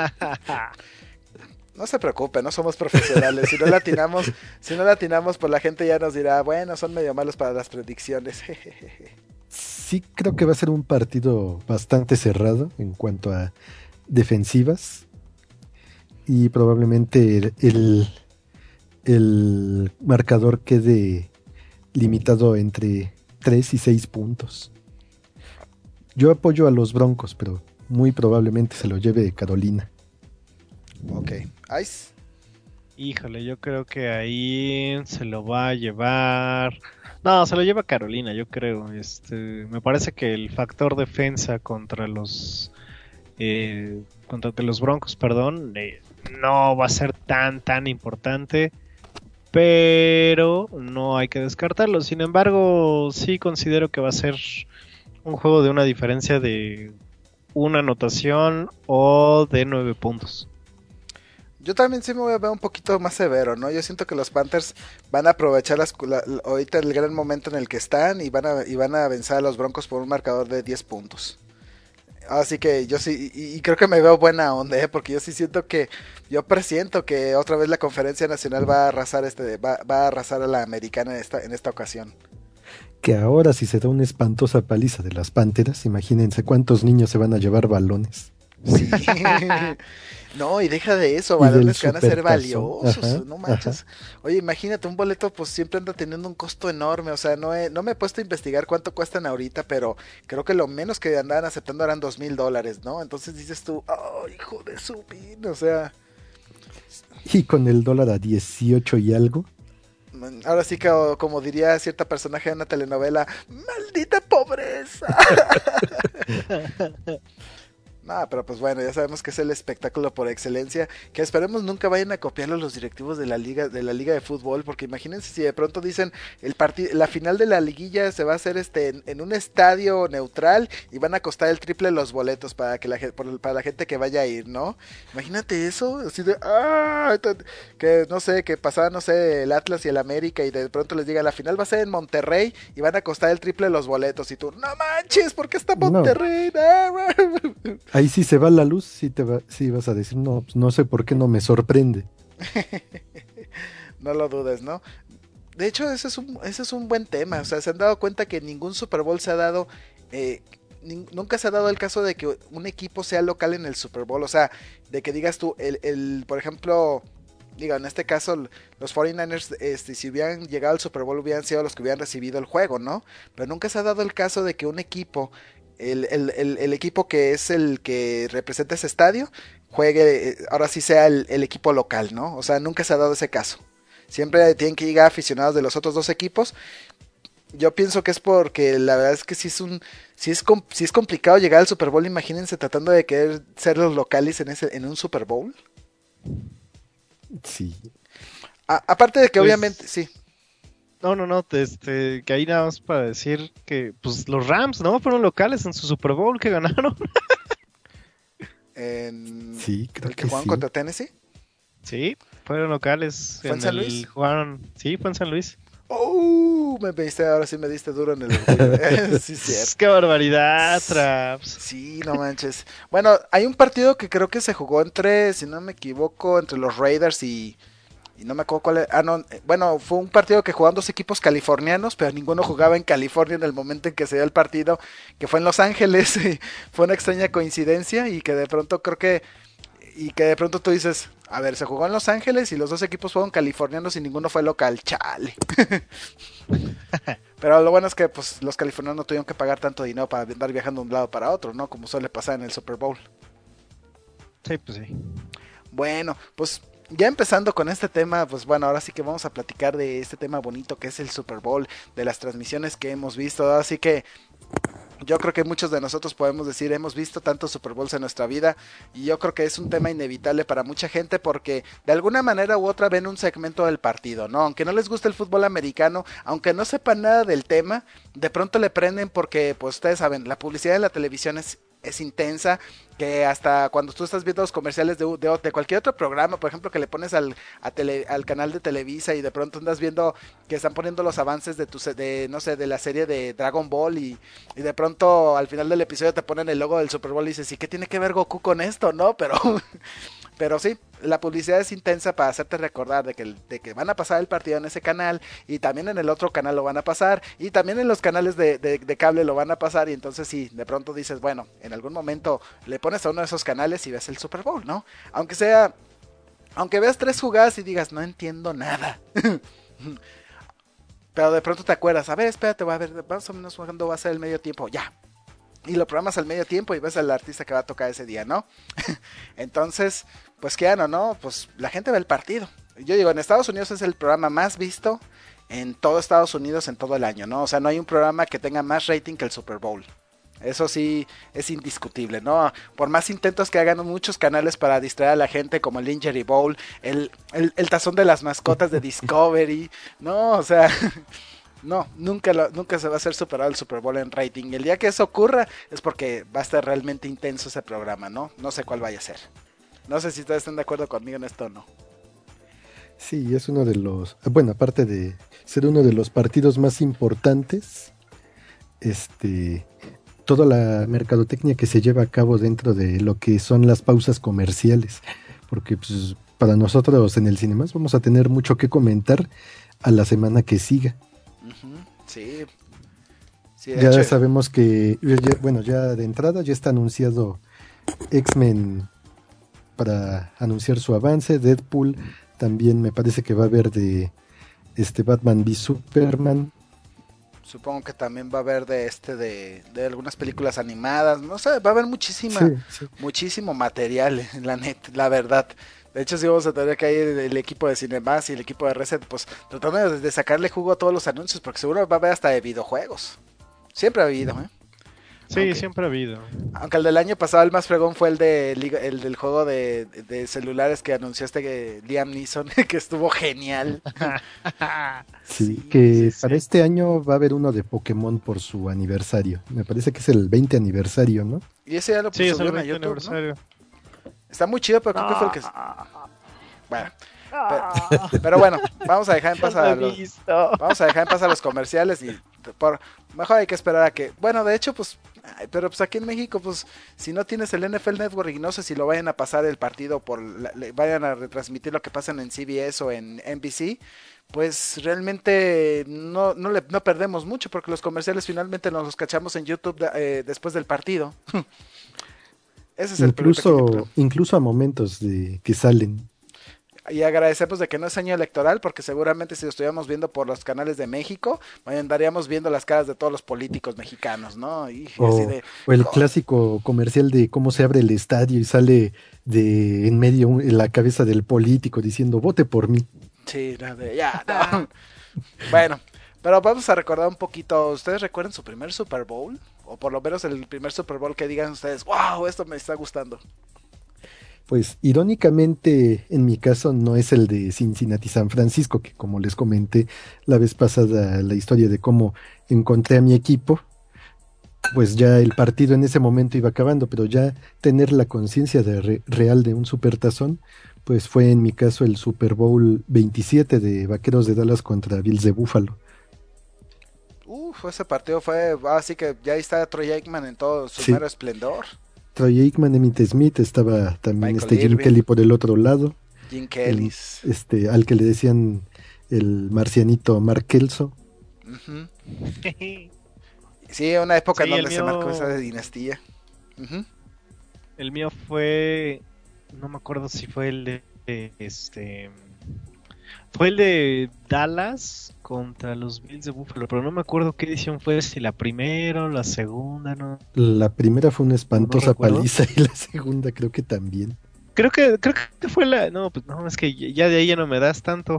A: No se preocupen, no somos profesionales. Si no latinamos, si no latinamos, pues la gente ya nos dirá, bueno, son medio malos para las predicciones.
C: Sí, creo que va a ser un partido bastante cerrado en cuanto a defensivas y probablemente el, el, el marcador quede limitado entre tres y seis puntos. Yo apoyo a los Broncos, pero muy probablemente se lo lleve Carolina.
A: Ok, Ice.
B: Híjole, yo creo que ahí se lo va a llevar. No, se lo lleva Carolina, yo creo. Este, me parece que el factor defensa contra los eh, contra los Broncos, perdón, eh, no va a ser tan tan importante, pero no hay que descartarlo. Sin embargo, sí considero que va a ser un juego de una diferencia de una anotación o de nueve puntos.
A: Yo también sí me voy a ver un poquito más severo, ¿no? Yo siento que los Panthers van a aprovechar las, la, la, ahorita el gran momento en el que están y van a, y van a vencer a los Broncos por un marcador de diez puntos. Así que yo sí, y, y creo que me veo buena onda, ¿eh? Porque yo sí siento que, yo presiento que otra vez la conferencia nacional va a arrasar este, va, va a arrasar a la americana en esta, en esta ocasión.
C: Que ahora si se da una espantosa paliza de las Panteras, imagínense cuántos niños se van a llevar balones.
A: Sí. No, y deja de eso,
C: Y del
A: balones que van a ser
C: supertazón.
A: valiosos,
C: Ajá,
A: no manches.
C: ajá.
A: Oye, imagínate, un boleto pues siempre anda teniendo un costo enorme, o sea, no he, no me he puesto a investigar cuánto cuestan ahorita, pero creo que lo menos que andaban aceptando eran dos mil dólares, ¿no? Entonces dices tú, oh, hijo de su pin, o sea,
C: Y con el dólar a dieciocho y algo.
A: mm, ahora sí que o- como diría cierta personaje de una telenovela, maldita pobreza. No, pero pues bueno, ya sabemos que es el espectáculo por excelencia, que esperemos nunca vayan a copiarlo los directivos de la liga de la liga de fútbol, porque imagínense si de pronto dicen el partido, la final de la liguilla se va a hacer este en, en un estadio neutral y van a costar el triple los boletos para que la gente para la gente que vaya a ir, ¿no? Imagínate eso, así de ah, que no sé, que pasaba no sé el Atlas y el América y de pronto les diga la final va a ser en Monterrey y van a costar el triple los boletos y tú, no manches, ¿por qué está
C: No.
A: Monterrey? No.
C: Ahí sí se va la luz, sí, te va, sí vas a decir, no, pues no sé por qué no me sorprende.
A: No lo dudes, ¿no? De hecho, ese es un, ese es un buen tema. O sea, se han dado cuenta que ningún Super Bowl se ha dado. Eh, nin- nunca se ha dado el caso de que un equipo sea local en el Super Bowl. O sea, de que digas tú, el, el por ejemplo, digo, en este caso, los cuarenta y nueve ers, este, si hubieran llegado al Super Bowl, hubieran sido los que hubieran recibido el juego, ¿no? Pero nunca se ha dado el caso de que un equipo. El, el, el, el equipo que es el que representa ese estadio juegue, eh, ahora sí sea el, el equipo local, ¿no? O sea, nunca se ha dado ese caso. Siempre tienen que llegar aficionados de los otros dos equipos. Yo pienso que es porque la verdad es que si es un, si es, com- si es complicado llegar al Super Bowl, imagínense tratando de querer ser los locales en ese, en un Super Bowl.
C: Sí.
A: A- aparte de que
B: Pues-
A: obviamente, sí.
B: No, no, no, este, que ahí nada más para decir que pues los Rams, ¿no? Fueron locales en su Super Bowl que ganaron.
A: En
C: Sí, creo
A: el que
C: que
A: jugaron
C: sí.
A: contra Tennessee.
B: Sí, fueron locales.
A: ¿Fue en San
B: el-
A: Luis?
B: Jugaron, sí, fue en San Luis.
A: Oh, me diste, ahora sí me diste duro en el orgullo. Sí, cierto.
B: ¡Qué barbaridad, Traps!
A: Sí, no manches. Bueno, hay un partido que creo que se jugó entre, si no me equivoco, entre los Raiders y, y no me acuerdo cuál era, ah no, eh, bueno, fue un partido que jugaban dos equipos californianos, pero ninguno jugaba en California en el momento en que se dio el partido, que fue en Los Ángeles, y fue una extraña coincidencia y que de pronto creo que, y que de pronto tú dices, a ver, se jugó en Los Ángeles y los dos equipos fueron californianos y ninguno fue local, chale. Pero lo bueno es que pues los californianos no tuvieron que pagar tanto dinero para andar viajando de un lado para otro, ¿no? Como suele pasar en el Super Bowl.
B: Sí, pues sí.
A: Bueno, pues ya empezando con este tema, pues bueno, ahora sí que vamos a platicar de este tema bonito que es el Super Bowl, de las transmisiones que hemos visto, así que yo creo que muchos de nosotros podemos decir, hemos visto tantos Super Bowls en nuestra vida y yo creo que es un tema inevitable para mucha gente porque de alguna manera u otra ven un segmento del partido, ¿no? Aunque no les guste el fútbol americano, aunque no sepan nada del tema, de pronto le prenden porque, pues ustedes saben, la publicidad en la televisión es es intensa, que hasta cuando tú estás viendo los comerciales de, de, de cualquier otro programa, por ejemplo, que le pones al, a tele, al canal de Televisa y de pronto andas viendo que están poniendo los avances de tu, de, no sé, de la serie de Dragon Ball y, y de pronto al final del episodio te ponen el logo del Super Bowl y dices, ¿y qué tiene que ver Goku con esto, no? Pero... Pero sí, la publicidad es intensa para hacerte recordar de que, de que van a pasar el partido en ese canal y también en el otro canal lo van a pasar y también en los canales de, de, de cable lo van a pasar y entonces sí, de pronto dices, bueno, en algún momento le pones a uno de esos canales y ves el Super Bowl, ¿no? Aunque sea, aunque veas tres jugadas y digas, no entiendo nada. Pero de pronto te acuerdas, a ver, espérate, voy a ver, más o menos cuándo va a ser el medio tiempo, ya. Y lo programas al medio tiempo y ves al artista que va a tocar ese día, ¿no? Entonces, pues qué ano, ¿no? Pues la gente ve el partido. Yo digo, en Estados Unidos es el programa más visto en todo Estados Unidos en todo el año, ¿no? O sea, no hay un programa que tenga más rating que el Super Bowl. Eso sí es indiscutible, ¿no? Por más intentos que hagan muchos canales para distraer a la gente, como el Injury Bowl, el, el, el tazón de las mascotas de Discovery, ¿no? O sea... No, nunca, lo, nunca se va a hacer superado el Super Bowl en rating. El día que eso ocurra es porque va a estar realmente intenso ese programa, ¿no? No sé cuál vaya a ser. No sé si ustedes están de acuerdo conmigo en esto o no.
C: Sí, es uno de los... Bueno, aparte de ser uno de los partidos más importantes, este, toda la mercadotecnia que se lleva a cabo dentro de lo que son las pausas comerciales. Porque pues, para nosotros en el Cinemas vamos a tener mucho que comentar a la semana que siga.
A: Uh-huh. Sí, sí
C: ya
A: hecho.
C: sabemos que, ya, bueno, ya de entrada ya está anunciado X-Men para anunciar su avance, Deadpool también me parece que va a haber de este Batman v Superman.
A: Supongo que también va a haber de este de, de algunas películas animadas, no sé, va a haber muchísima,
C: sí, sí.
A: muchísimo material, la net, la verdad. De hecho, sí vamos a tener que ir el equipo de Cinemas y el equipo de Reset, pues tratando de, de sacarle jugo a todos los anuncios, porque seguro va a haber hasta de videojuegos. Siempre ha habido, ¿eh?
B: Sí,
A: aunque,
B: siempre ha habido.
A: Aunque el del año pasado, el más fregón fue el, de, el del juego de, de celulares que anunció este Liam Neeson, que estuvo genial.
C: Sí, sí, que sí, para sí. Este año va a haber uno de Pokémon por su aniversario. Me parece que es el veinte aniversario, ¿no?
A: Y ese ya lo
B: sí,
A: subieron a YouTube, ¿no? Está muy chido, pero creo que fue el que... Bueno, pero, pero bueno, vamos a dejar en paz a los, vamos a dejar en paz a los comerciales y por mejor hay que esperar a que... Bueno, de hecho, pues... Pero pues aquí en México, pues, si no tienes el N F L Network y no sé si lo vayan a pasar el partido por... La, le, vayan a retransmitir lo que pasa en C B S o en N B C, pues realmente no, no, le, no perdemos mucho porque los comerciales finalmente nos los cachamos en YouTube de, eh, después del partido. Ese es
C: incluso,
A: el
C: incluso a momentos de que salen.
A: Y agradecemos de que no es año electoral, porque seguramente si lo estuviéramos viendo por los canales de México, andaríamos viendo las caras de todos los políticos mexicanos, ¿no? Y
C: o,
A: así de,
C: o el
A: oh.
C: clásico comercial de cómo se abre el estadio y sale de en medio en la cabeza del político diciendo vote por mí.
A: Sí, no, de, ya, no. Bueno, pero vamos a recordar un poquito. ¿Ustedes recuerdan su primer Super Bowl? O por lo menos el primer Super Bowl que digan ustedes, wow, esto me está gustando.
C: Pues irónicamente en mi caso no es el de Cincinnati San Francisco, que como les comenté la vez pasada la historia de cómo encontré a mi equipo, pues ya el partido en ese momento iba acabando, pero ya tener la conciencia de re- real de un supertazón, pues fue en mi caso el Super Bowl veintisiete de Vaqueros de Dallas contra Bills de Buffalo.
A: Uf, ese partido fue, así que ya ahí está Troy Aikman en todo su
C: sí.
A: mero esplendor.
C: Troy Aikman, Emmitt Smith, estaba también
A: Michael
C: este Jim
A: Irvin.
C: Kelly por el otro lado.
A: Jim
C: el,
A: Kelly.
C: este, al que le decían el marcianito Mark Kelso.
A: Uh-huh. Sí, una época
B: Sí,
A: en
B: el
A: donde se marcó esa
B: mío,
A: dinastía. Uh-huh.
B: el mío fue, no me acuerdo si fue el de, de, este, fue el de Dallas contra los Bills de Buffalo, pero no me acuerdo qué edición fue, si la primera o la segunda, no,
C: La primera fue una
B: no, no
C: espantosa
B: recuerdo.
C: paliza y la segunda creo que también.
B: Creo que, creo que fue la, no, pues no, es que ya de ahí ya no me das tanto.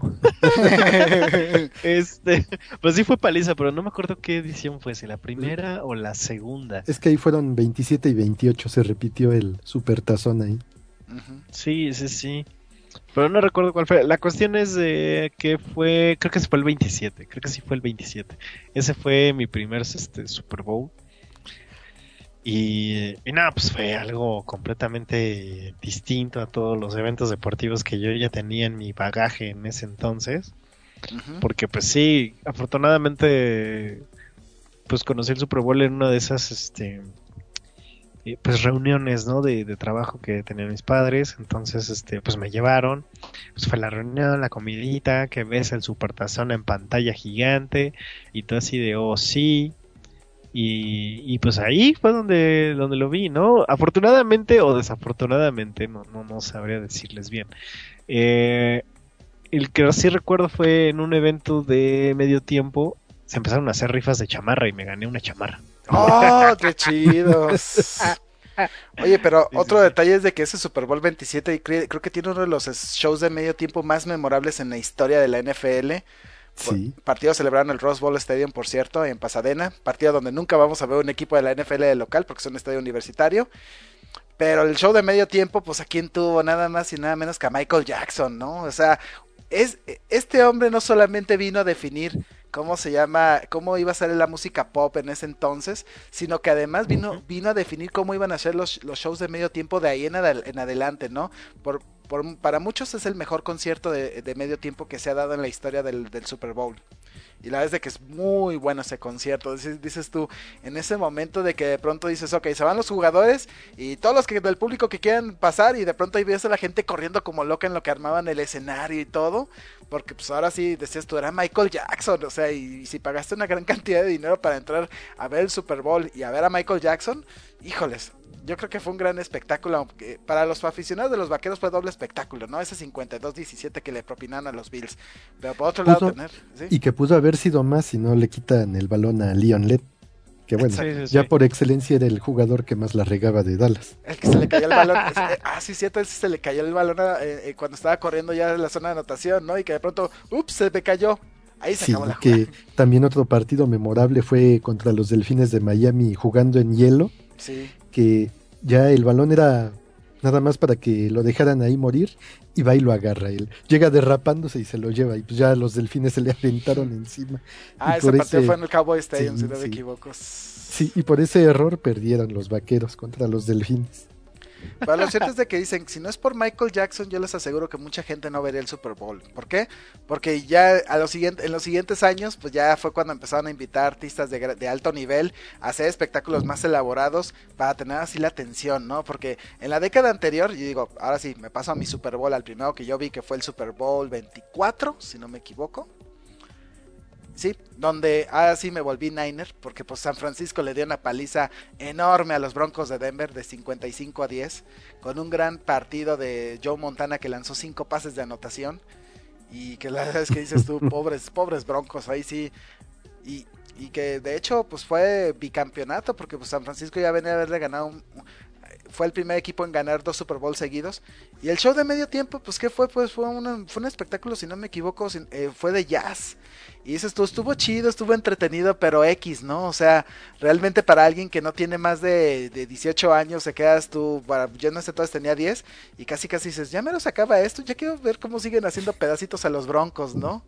B: Este, pues sí fue paliza, pero no me acuerdo qué edición fue, si la primera o la segunda.
C: Es que ahí fueron veintisiete y veintiocho, se repitió el supertazón ahí.
A: Uh-huh.
B: Sí, sí, sí. Pero no recuerdo cuál fue. La cuestión es de que fue, creo que sí fue el veintisiete, creo que sí fue el veintisiete. Ese fue mi primer este, Super Bowl. Y, y nada, pues fue algo completamente distinto a todos los eventos deportivos que yo ya tenía en mi bagaje en ese entonces.
A: Uh-huh.
B: Porque pues sí, afortunadamente pues conocí el Super Bowl en una de esas este eh, pues reuniones, ¿no? De, de trabajo que tenían mis padres. Entonces este pues me llevaron. Pues fue la reunión, la comidita, que ves el supertazón en pantalla gigante y todo así de oh sí. Y, y pues ahí fue donde, donde lo vi, ¿no? Afortunadamente o desafortunadamente, no, no, no sabría decirles bien. Eh, el que sí recuerdo fue en un evento de medio tiempo, se empezaron a hacer rifas de chamarra y me gané una chamarra.
A: ¡Oh, qué chidos! Oye, pero
B: Sí,
A: otro
B: sí, sí.
A: detalle es de que ese Super Bowl veintisiete y cre- creo que tiene uno de los shows de medio tiempo más memorables en la historia de la N F L.
C: Sí.
A: Partido celebrado en el Rose Bowl Stadium, por cierto, en Pasadena. Partido donde nunca vamos a ver un equipo de la N F L de local porque es un estadio universitario. Pero el show de medio tiempo, pues a quién tuvo nada más y nada menos que a Michael Jackson, ¿no? O sea, es, este hombre no solamente vino a definir cómo se llama, cómo iba a ser la música pop en ese entonces, sino que además vino, vino a definir cómo iban a ser los, los shows de medio tiempo de ahí en, adel, en adelante, ¿no? Por, por, para muchos es el mejor concierto de, de medio tiempo que se ha dado en la historia del, del Super Bowl. Y la verdad es de que es muy bueno ese concierto. Dices, dices tú, en ese momento de que de pronto dices, ok, se van los jugadores y todos los que del público que quieran pasar y de pronto ahí ves a la gente corriendo como loca en lo que armaban el escenario y todo. Porque pues ahora sí, decías tú, era Michael Jackson. O sea, y, y si pagaste una gran cantidad de dinero para entrar a ver el Super Bowl y a ver a Michael Jackson, híjoles. Yo creo que fue un gran espectáculo, aunque para los aficionados de los Vaqueros fue doble espectáculo, ¿no? Ese cincuenta y dos diecisiete que le propinaron a los Bills. Pero por otro
C: Pudo,
A: lado tener, ¿sí?
C: Y que pudo haber sido más si no le quitan el balón a Leon Lett, que bueno,
B: Sí, sí,
C: ya
B: sí.
C: por excelencia era el jugador que más la regaba de Dallas.
A: El que se le cayó el balón. Es, eh, ah, sí, cierto, ese se le cayó el balón eh, eh, cuando estaba corriendo ya en la zona de anotación, ¿no? Y que de pronto, ups, se me cayó. Ahí se
C: Sí,
A: acabó la jugada.
C: que también otro partido memorable fue contra los Delfines de Miami jugando en hielo,
A: Sí.
C: que ya el balón era nada más para que lo dejaran ahí morir y va y lo agarra él. Llega derrapándose y se lo lleva y pues ya los Delfines se le aventaron encima.
A: Ah,
C: y
A: ese
C: por
A: partido
C: ese,
A: fue en el Cowboy Stadium,
C: sí,
A: si no me
C: sí.
A: equivoco.
C: Sí, y por ese error perdieron los Vaqueros contra los Delfines.
A: Pero lo cierto es de que dicen, si no es por Michael Jackson, yo les aseguro que mucha gente no vería el Super Bowl. ¿Por qué? Porque ya a los siguiente, en los siguientes años, pues ya fue cuando empezaron a invitar artistas de, de alto nivel a hacer espectáculos más elaborados para tener así la atención, ¿no? Porque en la década anterior, yo digo, ahora sí, me paso a mi Super Bowl, al primero que yo vi que fue el Super Bowl veinticuatro, si no me equivoco. Sí, donde ahora sí me volví Niner, porque pues San Francisco le dio una paliza enorme a los Broncos de Denver de cincuenta y cinco a diez, con un gran partido de Joe Montana que lanzó cinco pases de anotación, y que la verdad es que dices tú, pobres, pobres Broncos, ahí sí, y, y que de hecho pues fue bicampeonato, porque pues San Francisco ya venía a haberle ganado un, fue el primer equipo en ganar dos Super Bowl seguidos. Y el show de medio tiempo, pues ¿qué fue? Pues fue, una, fue un espectáculo, si no me equivoco, sin, eh, fue de jazz. Y dices tú, estuvo chido, estuvo entretenido, pero X, ¿no? O sea, realmente para alguien que no tiene más de, de dieciocho años, se quedas tú, para, yo no sé, entonces tenía diez, y casi casi dices, ya me lo sacaba esto, ya quiero ver cómo siguen haciendo pedacitos a los Broncos, ¿no?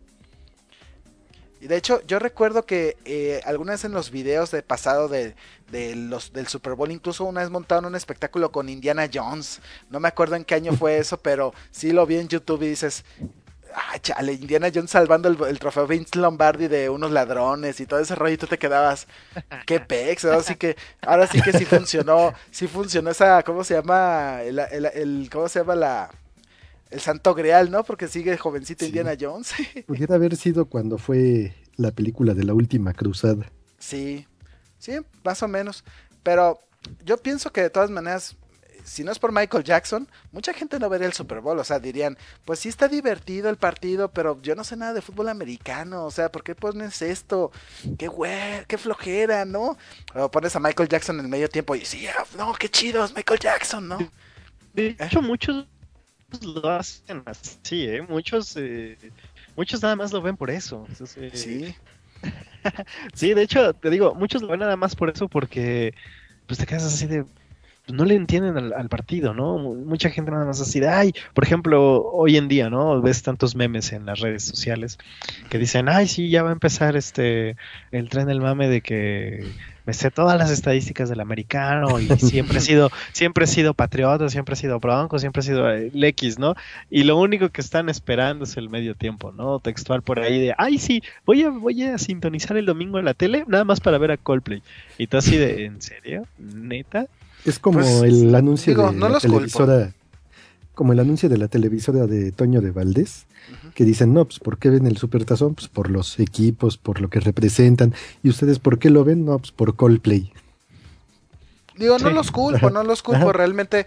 A: Y de hecho, yo recuerdo que eh, alguna vez en los videos de pasado de, de los, del Super Bowl, incluso una vez montaron un espectáculo con Indiana Jones. No me acuerdo en qué año fue eso, pero sí lo vi en YouTube y dices, ah, chale, Indiana Jones salvando el, el trofeo Vince Lombardi de unos ladrones y todo ese rollo, y tú te quedabas, qué pex, ¿no? Así que, ahora sí que sí funcionó, sí funcionó esa, ¿cómo se llama? El, el, el ¿cómo se llama la...? el santo grial, ¿no? Porque sigue jovencito
C: Sí.
A: Indiana Jones.
C: Pudiera haber sido cuando fue la película de la última cruzada.
A: Sí, sí, más o menos. Pero yo pienso que de todas maneras, si no es por Michael Jackson, mucha gente no vería el Super Bowl. O sea, dirían, pues sí está divertido el partido, pero yo no sé nada de fútbol americano. O sea, ¿por qué pones esto? Qué güey, qué flojera, ¿no? O pones a Michael Jackson en el medio tiempo y sí, ah, no, qué chido es Michael Jackson, ¿no?
B: De
A: ¿Eh?
B: hecho, muchos lo hacen así, ¿eh? Muchos, eh, muchos nada más lo ven por eso. Entonces, eh,
A: Sí,
B: sí, de hecho, te digo, muchos lo ven nada más por eso porque pues te quedas así de, pues, no le entienden al, al partido, ¿no? Mu- Mucha gente nada más así de, ay, por ejemplo, hoy en día, ¿no? Ves tantos memes en las redes sociales que dicen, ay, sí, ya va a empezar este, el tren del mame de que me sé todas las estadísticas del americano y siempre he sido, siempre he sido patriota, siempre he sido bronco, siempre he sido eh, el X, ¿no? Y lo único que están esperando es el medio tiempo, ¿no? Textual por ahí de, ay, sí, voy a, voy a sintonizar el domingo en la tele nada más para ver a Coldplay. Y tú así de, ¿en serio? ¿Neta?
C: Es como
A: pues
C: el anuncio
A: digo,
C: de
A: no
C: la
A: los culpo.
C: televisora, como el anuncio de la televisora de Toño de Valdés,
A: Ujú.
C: que dicen, no, pues ¿por qué ven el Supertazón? Pues por los equipos, por lo que representan. ¿Y ustedes por qué lo ven? No, pues por Coldplay.
A: Digo, no
B: Sí.
A: los culpo,
C: Ajá,
A: no los culpo,
C: ajá.
A: realmente.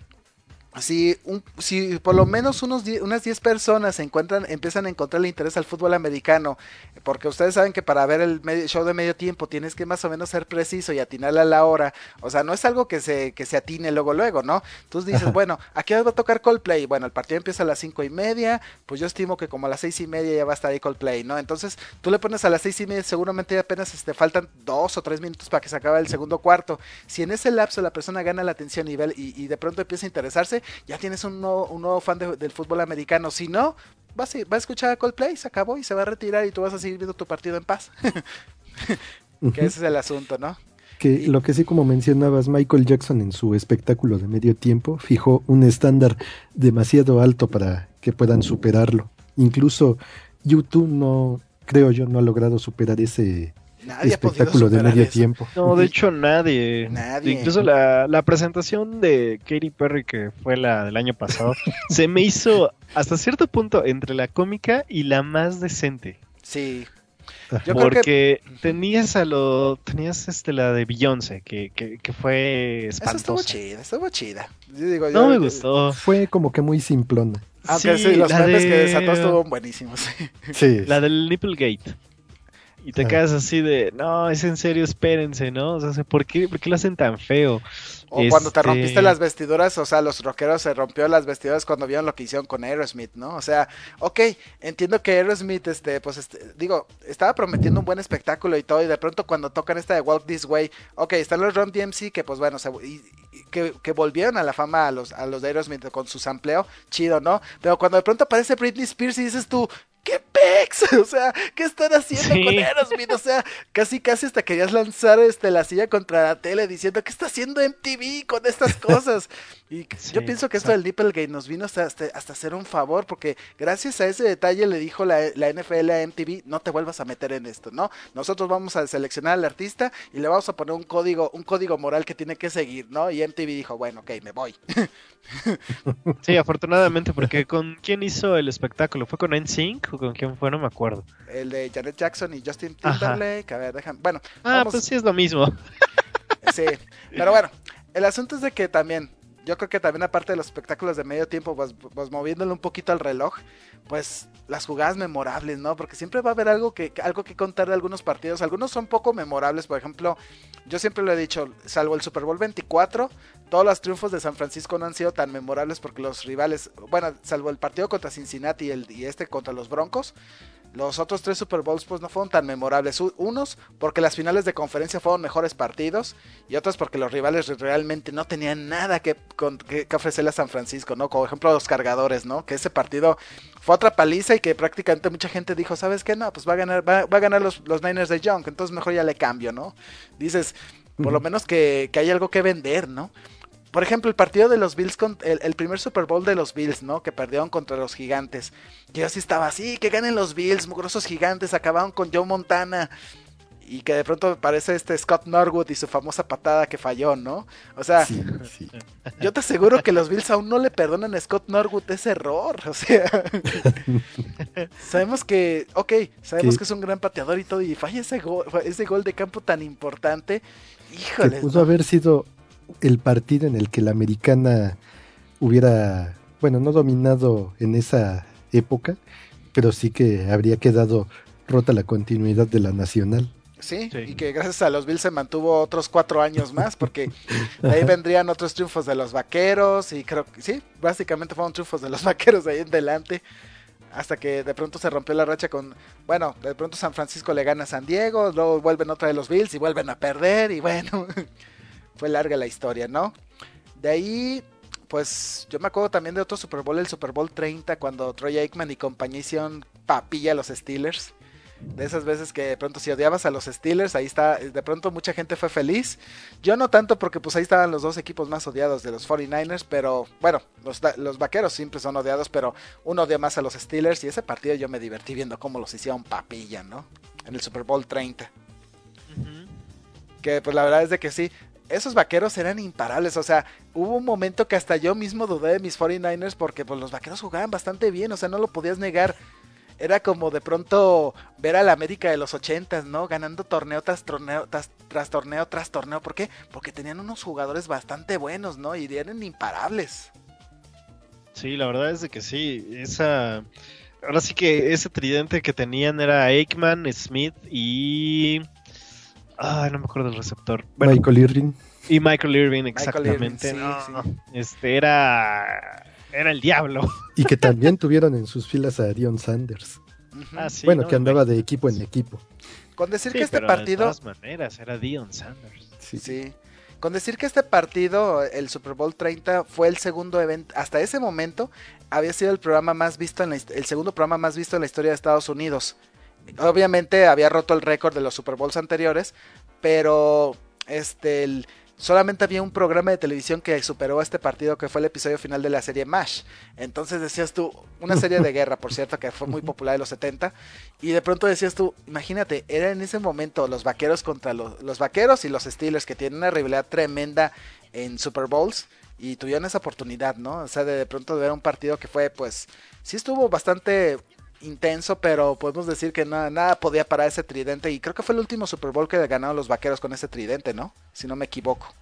A: Si, un, si por lo menos unos die- unas diez personas se encuentran, empiezan a encontrarle interés al fútbol americano, porque ustedes saben que para ver el medio- show de medio tiempo tienes que más o menos ser preciso y atinarle a la hora, o sea, no es algo que se, que se atine luego luego, ¿no? Tú dices,
C: Ajá.
A: bueno, ¿a qué hora va a tocar Coldplay? Bueno, el partido empieza a las cinco y media, pues yo estimo que como a las seis y media ya va a estar ahí Coldplay, ¿no? Entonces tú le pones a las seis y media, seguramente apenas este, faltan dos o tres minutos para que se acabe el segundo cuarto. Si en ese lapso la persona gana la atención y, ve- y, y de pronto empieza a interesarse, ya tienes un nuevo, un nuevo fan de- del fútbol americano. Si no, vas a, va a escuchar a Coldplay, se acabó y se va a retirar y tú vas a seguir viendo tu partido en paz. Que
C: Ujú.
A: ese es el asunto, ¿no?
C: Que
A: Y,
C: lo que sí, como mencionabas, Michael Jackson en su espectáculo de medio tiempo fijó un estándar demasiado alto para que puedan superarlo. Incluso YouTube no, creo yo, no ha logrado superar ese
A: nadie ha podido
C: espectáculo de
A: superar
C: medio
A: eso.
C: tiempo.
B: No, de hecho nadie.
A: Nadie.
B: Incluso la, la presentación de Katy Perry, que fue la del año pasado, se me hizo hasta cierto punto entre la cómica y la más decente.
A: Sí.
C: Ajá.
A: Yo creo que
B: Porque tenías a lo, tenías este la de Beyoncé, que, que, que fue
A: esa estuvo
B: espantosa.
A: chida, estuvo chida. Yo digo,
B: No
A: yo,
B: me
A: yo-
B: gustó.
C: Fue como que muy simplona.
A: aunque sí,
B: Sí,
A: los
B: la
A: memes que desató
B: de
A: estuvieron buenísimos.
C: Sí.
B: la del Nipplegate. Y te
C: Ah.
B: quedas así de, no, es en serio, espérense, ¿no? O sea, ¿por qué, por qué lo hacen tan feo?
A: O cuando te
B: Este,
A: rompiste las vestiduras, o sea, los rockeros se rompió las vestiduras cuando vieron lo que hicieron con Aerosmith, ¿no? O sea, ok, entiendo que Aerosmith, este, pues, este, digo, estaba prometiendo un buen espectáculo y todo, y de pronto cuando tocan esta de Walk This Way, ok, están los Run D M C que, pues, bueno, se, y- y- que, que volvieron a la fama a los, a los de Aerosmith con su sampleo, chido, ¿no? Pero cuando de pronto aparece Britney Spears y dices tú, ¡qué pex! O sea, ¿qué están haciendo
B: Sí.
A: con Aerosmith? O sea, casi casi hasta querías lanzar este la silla contra la tele diciendo ¿qué está haciendo M T V con estas cosas? Y
B: Sí,
A: yo pienso que esto del Nipplegate nos vino hasta, hasta, hasta hacer un favor, porque gracias a ese detalle le dijo la, la N F L a M T V, no te vuelvas a meter en esto, ¿no? Nosotros vamos a seleccionar al artista y le vamos a poner un código, un código moral que tiene que seguir, ¿no? Y M T V dijo, bueno, ok, me voy.
B: Sí, afortunadamente, porque ¿con quién hizo el espectáculo? ¿Fue con N Sync o con quién fue? No me acuerdo.
A: El de Janet Jackson y Justin
B: Ajá.
A: Timberlake, a ver, déjame, bueno,
B: Ah,
A: vamos,
B: pues sí es lo mismo.
A: sí, pero bueno, el asunto es de que también, yo creo que también aparte de los espectáculos de medio tiempo, pues, pues moviéndole un poquito al reloj, pues las jugadas memorables, ¿no? Porque siempre va a haber algo que, algo que contar de algunos partidos, algunos son poco memorables, por ejemplo, yo siempre lo he dicho, salvo el Super Bowl veinticuatro, todos los triunfos de San Francisco no han sido tan memorables porque los rivales, bueno, salvo el partido contra Cincinnati y, el, y este contra los Broncos, los otros tres Super Bowls pues no fueron tan memorables. Unos porque las finales de conferencia fueron mejores partidos y otros porque los rivales realmente no tenían nada que, con, que, que ofrecerle a San Francisco, ¿no? Como por ejemplo los Cargadores, ¿no? Que ese partido fue otra paliza y que prácticamente mucha gente dijo, ¿sabes qué? No, pues va a ganar, va, va a ganar los, los Niners de Young, entonces mejor ya le cambio, ¿no? Dices, por lo menos que, que hay algo que vender, ¿no? Por ejemplo, el partido de los Bills, con, el, el primer Super Bowl de los Bills, ¿no? Que perdieron contra los Gigantes. Yo así estaba así, que ganen los Bills, mugrosos Gigantes, acabaron con Joe Montana. Y que de pronto aparece este Scott Norwood y su famosa patada que falló, ¿no? O sea,
C: Sí, sí.
A: yo te aseguro que los Bills aún no le perdonan a Scott Norwood ese error. O sea, sabemos que, ok, sabemos
C: que,
A: que es un gran pateador y todo, y falla ese gol, ese gol de campo tan importante. Híjole.
C: Que pudo ¿no? haber sido el partido en el que la americana hubiera, bueno, no dominado en esa época, pero sí que habría quedado rota la continuidad de la nacional.
A: Sí, sí, y que gracias a los Bills se mantuvo otros cuatro años más, porque de ahí vendrían otros triunfos de los Vaqueros, y creo que sí, básicamente fueron triunfos de los Vaqueros de ahí en adelante, hasta que de pronto se rompió la racha con, bueno, de pronto San Francisco le gana a San Diego, luego vuelven otra de los Bills y vuelven a perder, y bueno, fue larga la historia, ¿no? De ahí, pues yo me acuerdo también de otro Super Bowl, el Super Bowl treinta, cuando Troy Aikman y compañía hicieron papilla a los Steelers. De esas veces que de pronto si odiabas a los Steelers, ahí está, de pronto mucha gente fue feliz. Yo no tanto porque pues ahí estaban los dos equipos más odiados de los cuarenta y nueve ers, pero bueno, los, los Vaqueros siempre son odiados, pero uno odia más a los Steelers y ese partido yo me divertí viendo cómo los hicieron papilla, ¿no? En el Super Bowl treinta. Uh-huh. Que pues la verdad es de que sí, esos Vaqueros eran imparables, o sea, hubo un momento que hasta yo mismo dudé de mis cuarenta y nueve ers porque pues los Vaqueros jugaban bastante bien, o sea, no lo podías negar. Era como de pronto ver a la América de los ochentas, ¿no? Ganando torneo tras torneo, tras, tras torneo, tras torneo. ¿Por qué? Porque tenían unos jugadores bastante buenos, ¿no? Y eran imparables.
B: Sí, la verdad es de que sí. Esa... Ahora sí que ese tridente que tenían era Aikman, Smith y... Ay, no me acuerdo del receptor.
C: Bueno, Michael Irving.
B: Y Michael Irving, exactamente.
A: Michael Irving, sí,
B: no,
A: sí.
B: Este era... Era el diablo.
C: Y que también tuvieron en sus filas a Deion Sanders.
B: Uh-huh. Ah, sí,
C: bueno,
B: ¿no?
C: que andaba de equipo en equipo.
A: Con decir
B: sí,
A: que este
B: pero
A: partido...
B: de todas maneras, era Deion Sanders.
A: Sí. sí. Con decir que este partido, el Super Bowl treinta, fue el segundo evento... Hasta ese momento había sido el programa más visto en la, el segundo programa más visto en la historia de Estados Unidos. Obviamente había roto el récord de los Super Bowls anteriores, pero este... El, solamente había un programa de televisión que superó a este partido, que fue el episodio final de la serie MASH. Entonces decías tú, una serie de guerra, por cierto, que fue muy popular en los setenta, y de pronto decías tú, imagínate, era en ese momento los Vaqueros contra los, los Vaqueros y los Steelers, que tienen una rivalidad tremenda en Super Bowls, y tuvieron esa oportunidad, ¿no? O sea, de, de pronto de ver un partido que fue, pues, sí estuvo bastante intenso, pero podemos decir que nada, nada podía parar ese tridente, y creo que fue el último Super Bowl que ganaron los Vaqueros con ese tridente, ¿no? Si no me equivoco.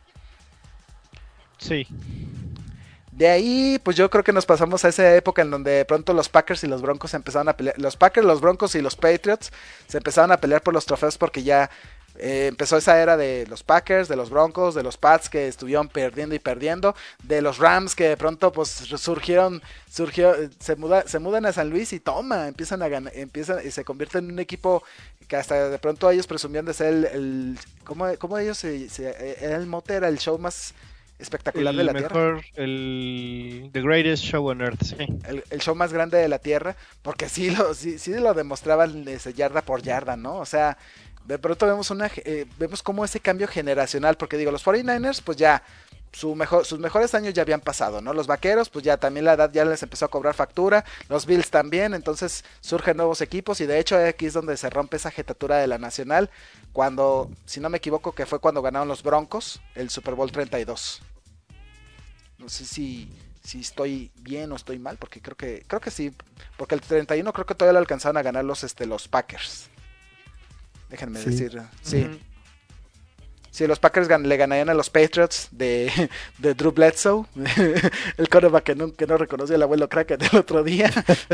B: Sí.
A: De ahí, pues yo creo que nos pasamos a esa época en donde de pronto los Packers y los Broncos empezaron a pelear, los Packers, los Broncos y los Patriots se empezaron a pelear por los trofeos porque ya eh, empezó esa era de los Packers, de los Broncos, de los Pats que estuvieron perdiendo y perdiendo, de los Rams que de pronto pues surgieron, surgió, se muda, se mudan a San Luis y toma, empiezan a ganar, empiezan y se convierten en un equipo que hasta de pronto ellos presumían de ser el, el ¿cómo, cómo ellos se, se, era el mote, era el show más espectacular
B: el
A: de la
B: mejor,
A: Tierra.
B: El The Greatest Show on Earth, sí.
A: El, el show más grande de la Tierra, porque sí lo, sí, sí lo demostraban ese yarda por yarda, ¿no? O sea, de pronto vemos una eh, vemos como ese cambio generacional, porque digo, los cuarenta y nueve ers, pues ya su mejor, sus mejores años ya habían pasado, ¿no? Los Vaqueros, pues ya también la edad ya les empezó a cobrar factura, los Bills también, entonces surgen nuevos equipos, y de hecho aquí es donde se rompe esa jetatura de la Nacional, cuando, si no me equivoco, que fue cuando ganaron los Broncos el Super Bowl treinta y dos. No sé si, si estoy bien o estoy mal, porque creo que creo que sí, porque el treinta y uno creo que todavía le alcanzaron a ganar los este los Packers. Déjenme sí. decir, sí. Uh-huh. Sí, los Packers gan- le ganarían a los Patriots de, de Drew Bledsoe, el quarterback que no, que no reconoció al abuelo Kraken del otro día,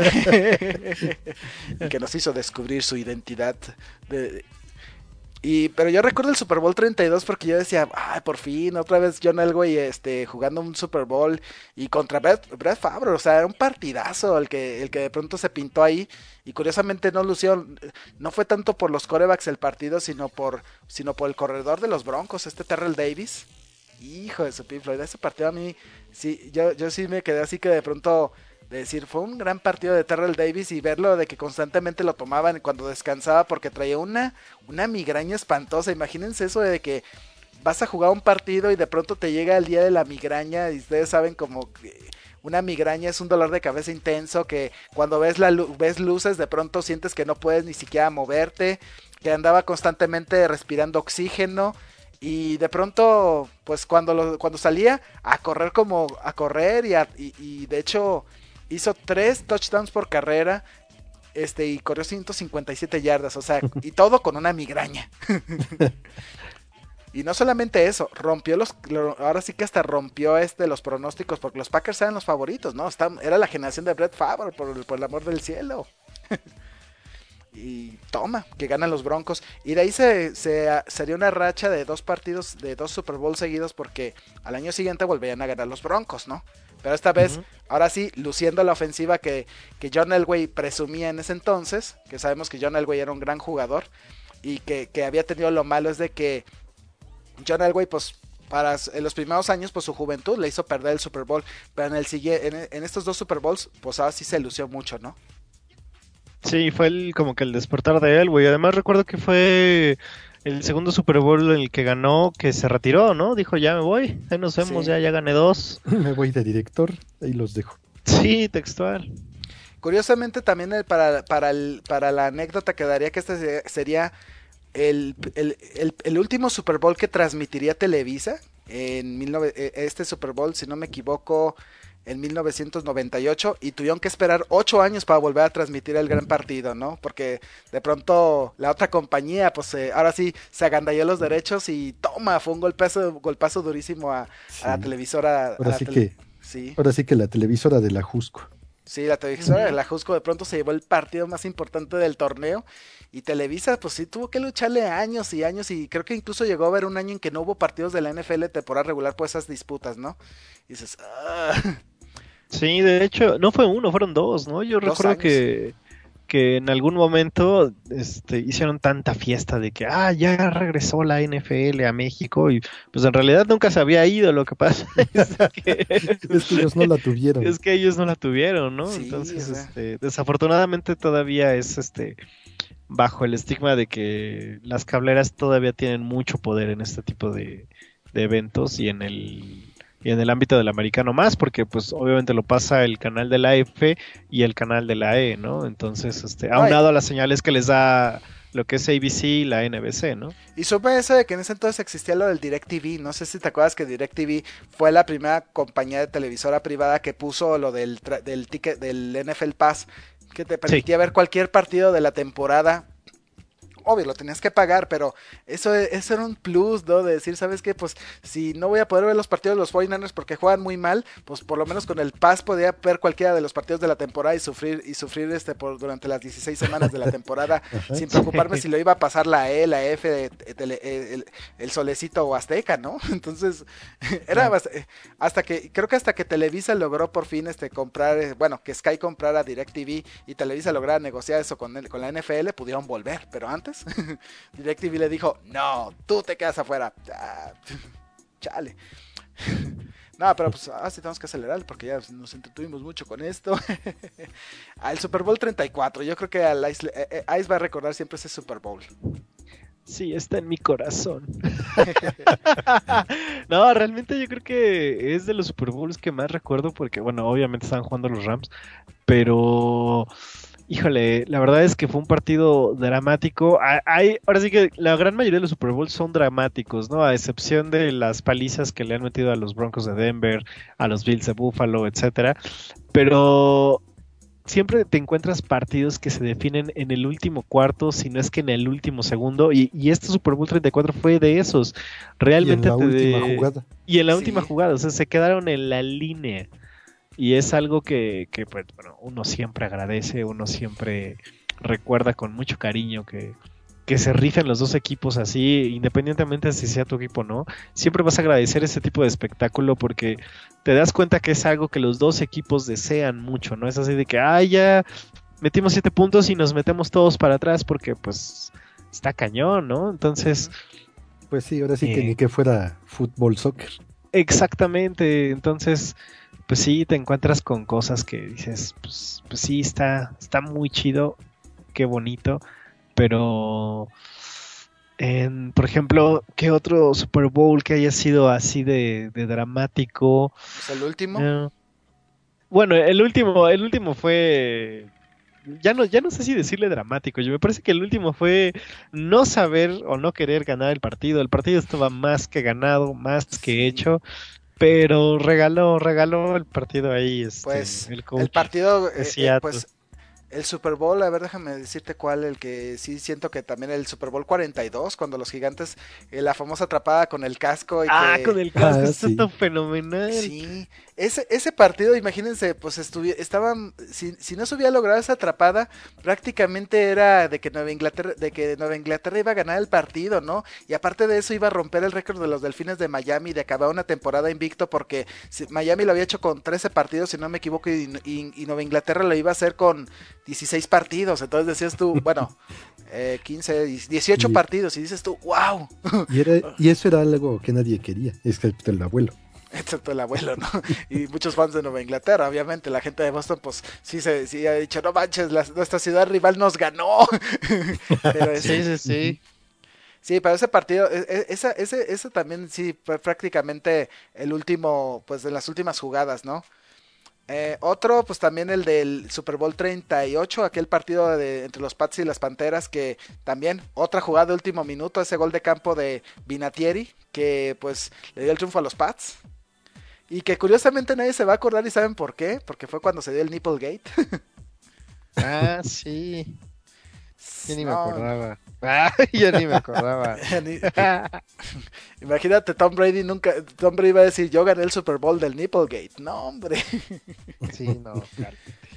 A: y que nos hizo descubrir su identidad de... Y, pero yo recuerdo el Super Bowl treinta y dos porque yo decía, ay, por fin, otra vez John Elway este, jugando un Super Bowl y contra Brett, Brett Favre, o sea, era un partidazo el que, el que de pronto se pintó ahí, y curiosamente no lució, no fue tanto por los quarterbacks el partido, sino por, sino por el corredor de los Broncos, este Terrell Davis. Hijo de su Pink Floyd, ese partido a mí, sí, yo, yo sí me quedé así que de pronto... de decir, fue un gran partido de Terrell Davis, y verlo de que constantemente lo tomaban cuando descansaba porque traía una, una migraña espantosa. Imagínense eso de que vas a jugar un partido y de pronto te llega el día de la migraña, y ustedes saben como que una migraña es un dolor de cabeza intenso que cuando ves, la, ves luces de pronto sientes que no puedes ni siquiera moverte, que andaba constantemente respirando oxígeno. Y de pronto, pues cuando lo, cuando salía a correr como a correr y, a, y, y de hecho hizo tres touchdowns por carrera, este y corrió ciento cincuenta y siete yardas, o sea, y todo con una migraña. Y no solamente eso, rompió los, ahora sí que hasta rompió este los pronósticos, porque los Packers eran los favoritos, ¿no? Está, era la generación de Brett Favre, por, por el amor del cielo. Y toma, que ganan los Broncos. Y de ahí se, se sería una racha de dos partidos, de dos Super Bowl seguidos, porque al año siguiente volverían a ganar los Broncos, ¿no? Pero esta vez, uh-huh. ahora sí, luciendo la ofensiva que, que John Elway presumía en ese entonces, que sabemos que John Elway era un gran jugador, y que, que había tenido lo malo es de que John Elway, pues, para en los primeros años, pues su juventud le hizo perder el Super Bowl, pero en el siguiente, en, en estos dos Super Bowls, pues ahora sí se lució mucho, ¿no?
B: Sí, fue el, como que el despertar de él, güey. Además recuerdo que fue el segundo Super Bowl en el que ganó, que se retiró, ¿no? Dijo, ya me voy, ahí nos vemos, sí. ya, ya gané dos.
C: Me voy de director, ahí los dejo.
B: Sí, textual.
A: Curiosamente también el, para, para, el, para la anécdota quedaría que este sería el, el, el, el último Super Bowl que transmitiría Televisa en mil nove, este Super Bowl, si no me equivoco, en mil novecientos noventa y ocho, y tuvieron que esperar ocho años para volver a transmitir el gran partido, ¿no? Porque de pronto la otra compañía, pues eh, ahora sí se agandalló los derechos y toma, fue un golpazo, golpazo durísimo a, sí. a la televisora.
C: Ahora
A: a
C: sí
A: la
C: que,
A: sí.
C: ahora sí que la televisora de la Jusco.
A: Sí, la televisora de la Jusco de pronto se llevó el partido más importante del torneo, y Televisa pues sí tuvo que lucharle años y años, y creo que incluso llegó a haber un año en que no hubo partidos de la N F L temporada regular por esas disputas, ¿no? Y dices, ah.
B: Sí, de hecho, no fue uno, fueron dos, ¿no? Yo dos recuerdo años. que que en algún momento este, hicieron tanta fiesta de que, ah, ya regresó la N F L a México, y pues en realidad nunca se había ido. Lo que pasa es que,
C: es que ellos no la tuvieron.
B: Es que ellos no la tuvieron, ¿no?
A: Sí,
B: Entonces,
A: o sea.
B: este, desafortunadamente todavía es este bajo el estigma de que las cableras todavía tienen mucho poder en este tipo de, de eventos y en el y en el ámbito del americano más, porque pues obviamente lo pasa el canal de la F y el canal de la E, ¿no? Entonces, este, aunado a las señales que les da lo que es A B C y la N B C, ¿no?
A: Y supe eso de que en ese entonces existía lo del DirecTV, no sé si te acuerdas que DirecTV fue la primera compañía de televisora privada que puso lo del, del ticket del N F L Pass, que te permitía sí. ver cualquier partido de la temporada. Obvio, lo tenías que pagar, pero eso, eso era un plus, ¿no? De decir, ¿sabes qué? Pues si no voy a poder ver los partidos de los cuarenta y nueve ers porque juegan muy mal, pues por lo menos con el Pass podía ver cualquiera de los partidos de la temporada y sufrir y sufrir este por durante las dieciséis semanas de la temporada sin preocuparme si lo iba a pasar la E, la F, de, de, de, de, el, el Solecito o Azteca, ¿no? Entonces, era bastante, hasta que, creo que hasta que Televisa logró por fin este comprar, bueno, que Sky comprara DirecTV y Televisa lograra negociar eso con, el, con la N F L, pudieron volver, pero antes DirecTV le dijo, no, tú te quedas afuera. Ah, chale. No, pero pues ahora sí tenemos que acelerar porque ya nos entretuvimos mucho con esto. Al Super Bowl treinta y cuatro, yo creo que al Ice, eh, Ice va a recordar siempre ese Super Bowl.
B: Sí, está en mi corazón. No, realmente yo creo que es de los Super Bowls que más recuerdo porque, bueno, obviamente estaban jugando los Rams, pero... Híjole, la verdad es que fue un partido dramático. Hay, ahora sí que la gran mayoría de los Super Bowls son dramáticos, ¿no? A excepción de las palizas que le han metido a los Broncos de Denver, a los Bills de Buffalo, etcétera. Pero siempre te encuentras partidos que se definen en el último cuarto, si no es que en el último segundo. Y, y este Super Bowl treinta y cuatro fue de esos. Realmente.
C: Y en la
B: te,
C: última jugada.
B: Y en la
A: sí.
B: última jugada, o sea, se quedaron en la línea. Y es algo que, que pues, bueno, uno siempre agradece, uno siempre recuerda con mucho cariño que, que se rifen los dos equipos así, independientemente de si sea tu equipo o no. Siempre vas a agradecer ese tipo de espectáculo porque te das cuenta que es algo que los dos equipos desean mucho, ¿no? Es así de que, ah, ya metimos siete puntos y nos metemos todos para atrás porque, pues, está cañón, ¿no? Entonces...
C: Pues sí, ahora sí eh, que ni que fuera fútbol, soccer.
B: Exactamente, entonces... Pues sí, te encuentras con cosas que dices, pues, pues sí, está, está muy chido, qué bonito, pero, en, por ejemplo, ¿qué otro Super Bowl que haya sido así de, de dramático?
A: ¿Es el último?
B: Uh, bueno, el último, el último fue ya no, ya no sé si decirle dramático. Yo me parece que el último fue no saber o no querer ganar el partido. El partido estaba más que ganado, más que
A: Sí.
B: hecho, pero regaló, regaló el partido ahí, este,
A: Pues
B: el
A: el
B: coach
A: partido,
B: de
A: eh, eh,
B: Seattle.
A: pues el Super Bowl, a ver, déjame decirte cuál, el que sí siento que también el Super Bowl cuarenta y dos, cuando los gigantes, eh, la famosa atrapada con el casco y
B: Ah, con
A: que
B: el casco,
C: Ah,
B: esto está
C: sí.
B: fenomenal.
A: sí, ese, ese partido, imagínense, pues estuvi- estaban, si, si no se hubiera logrado esa atrapada, prácticamente era de que Nueva Inglaterra, de que Nueva Inglaterra iba a ganar el partido, ¿no? Y aparte de eso iba a romper el récord de los Delfines de Miami de acabar una temporada invicto porque si- Miami lo había hecho con trece partidos, si no me equivoco, y, y- y Nueva Inglaterra lo iba a hacer con dieciséis partidos, entonces decías tú, bueno, eh, quince, dieciocho
C: Y,
A: partidos, y dices tú, wow.
C: y, era, y eso era algo que nadie quería, excepto el abuelo.
A: Excepto el abuelo, ¿no? Y muchos fans de Nueva Inglaterra, obviamente. La gente de Boston, pues sí, se, sí ha dicho, no manches, la- nuestra ciudad rival nos ganó. Pero
B: Sí,
A: este,
B: sí, sí.
A: sí, pero ese partido, e- e- esa, ese, ese también sí fue prácticamente el último, pues de las últimas jugadas, ¿no? Eh, otro, pues también el del Super Bowl treinta y ocho, aquel partido de, entre los Pats y las Panteras, que también otra jugada de último minuto, ese gol de campo de Vinatieri, que pues le dio el triunfo a los Pats. Y que curiosamente nadie se va a acordar y saben por qué, porque fue cuando se dio el Nipplegate.
B: Ah, sí. Ya ni me
A: No,
B: acordaba. Ah, ya ni me acordaba.
A: ni- imagínate Tom Brady nunca, Tom Brady iba a decir yo gané el Super Bowl del Nipplegate. No, hombre.
B: Sí, no, claro.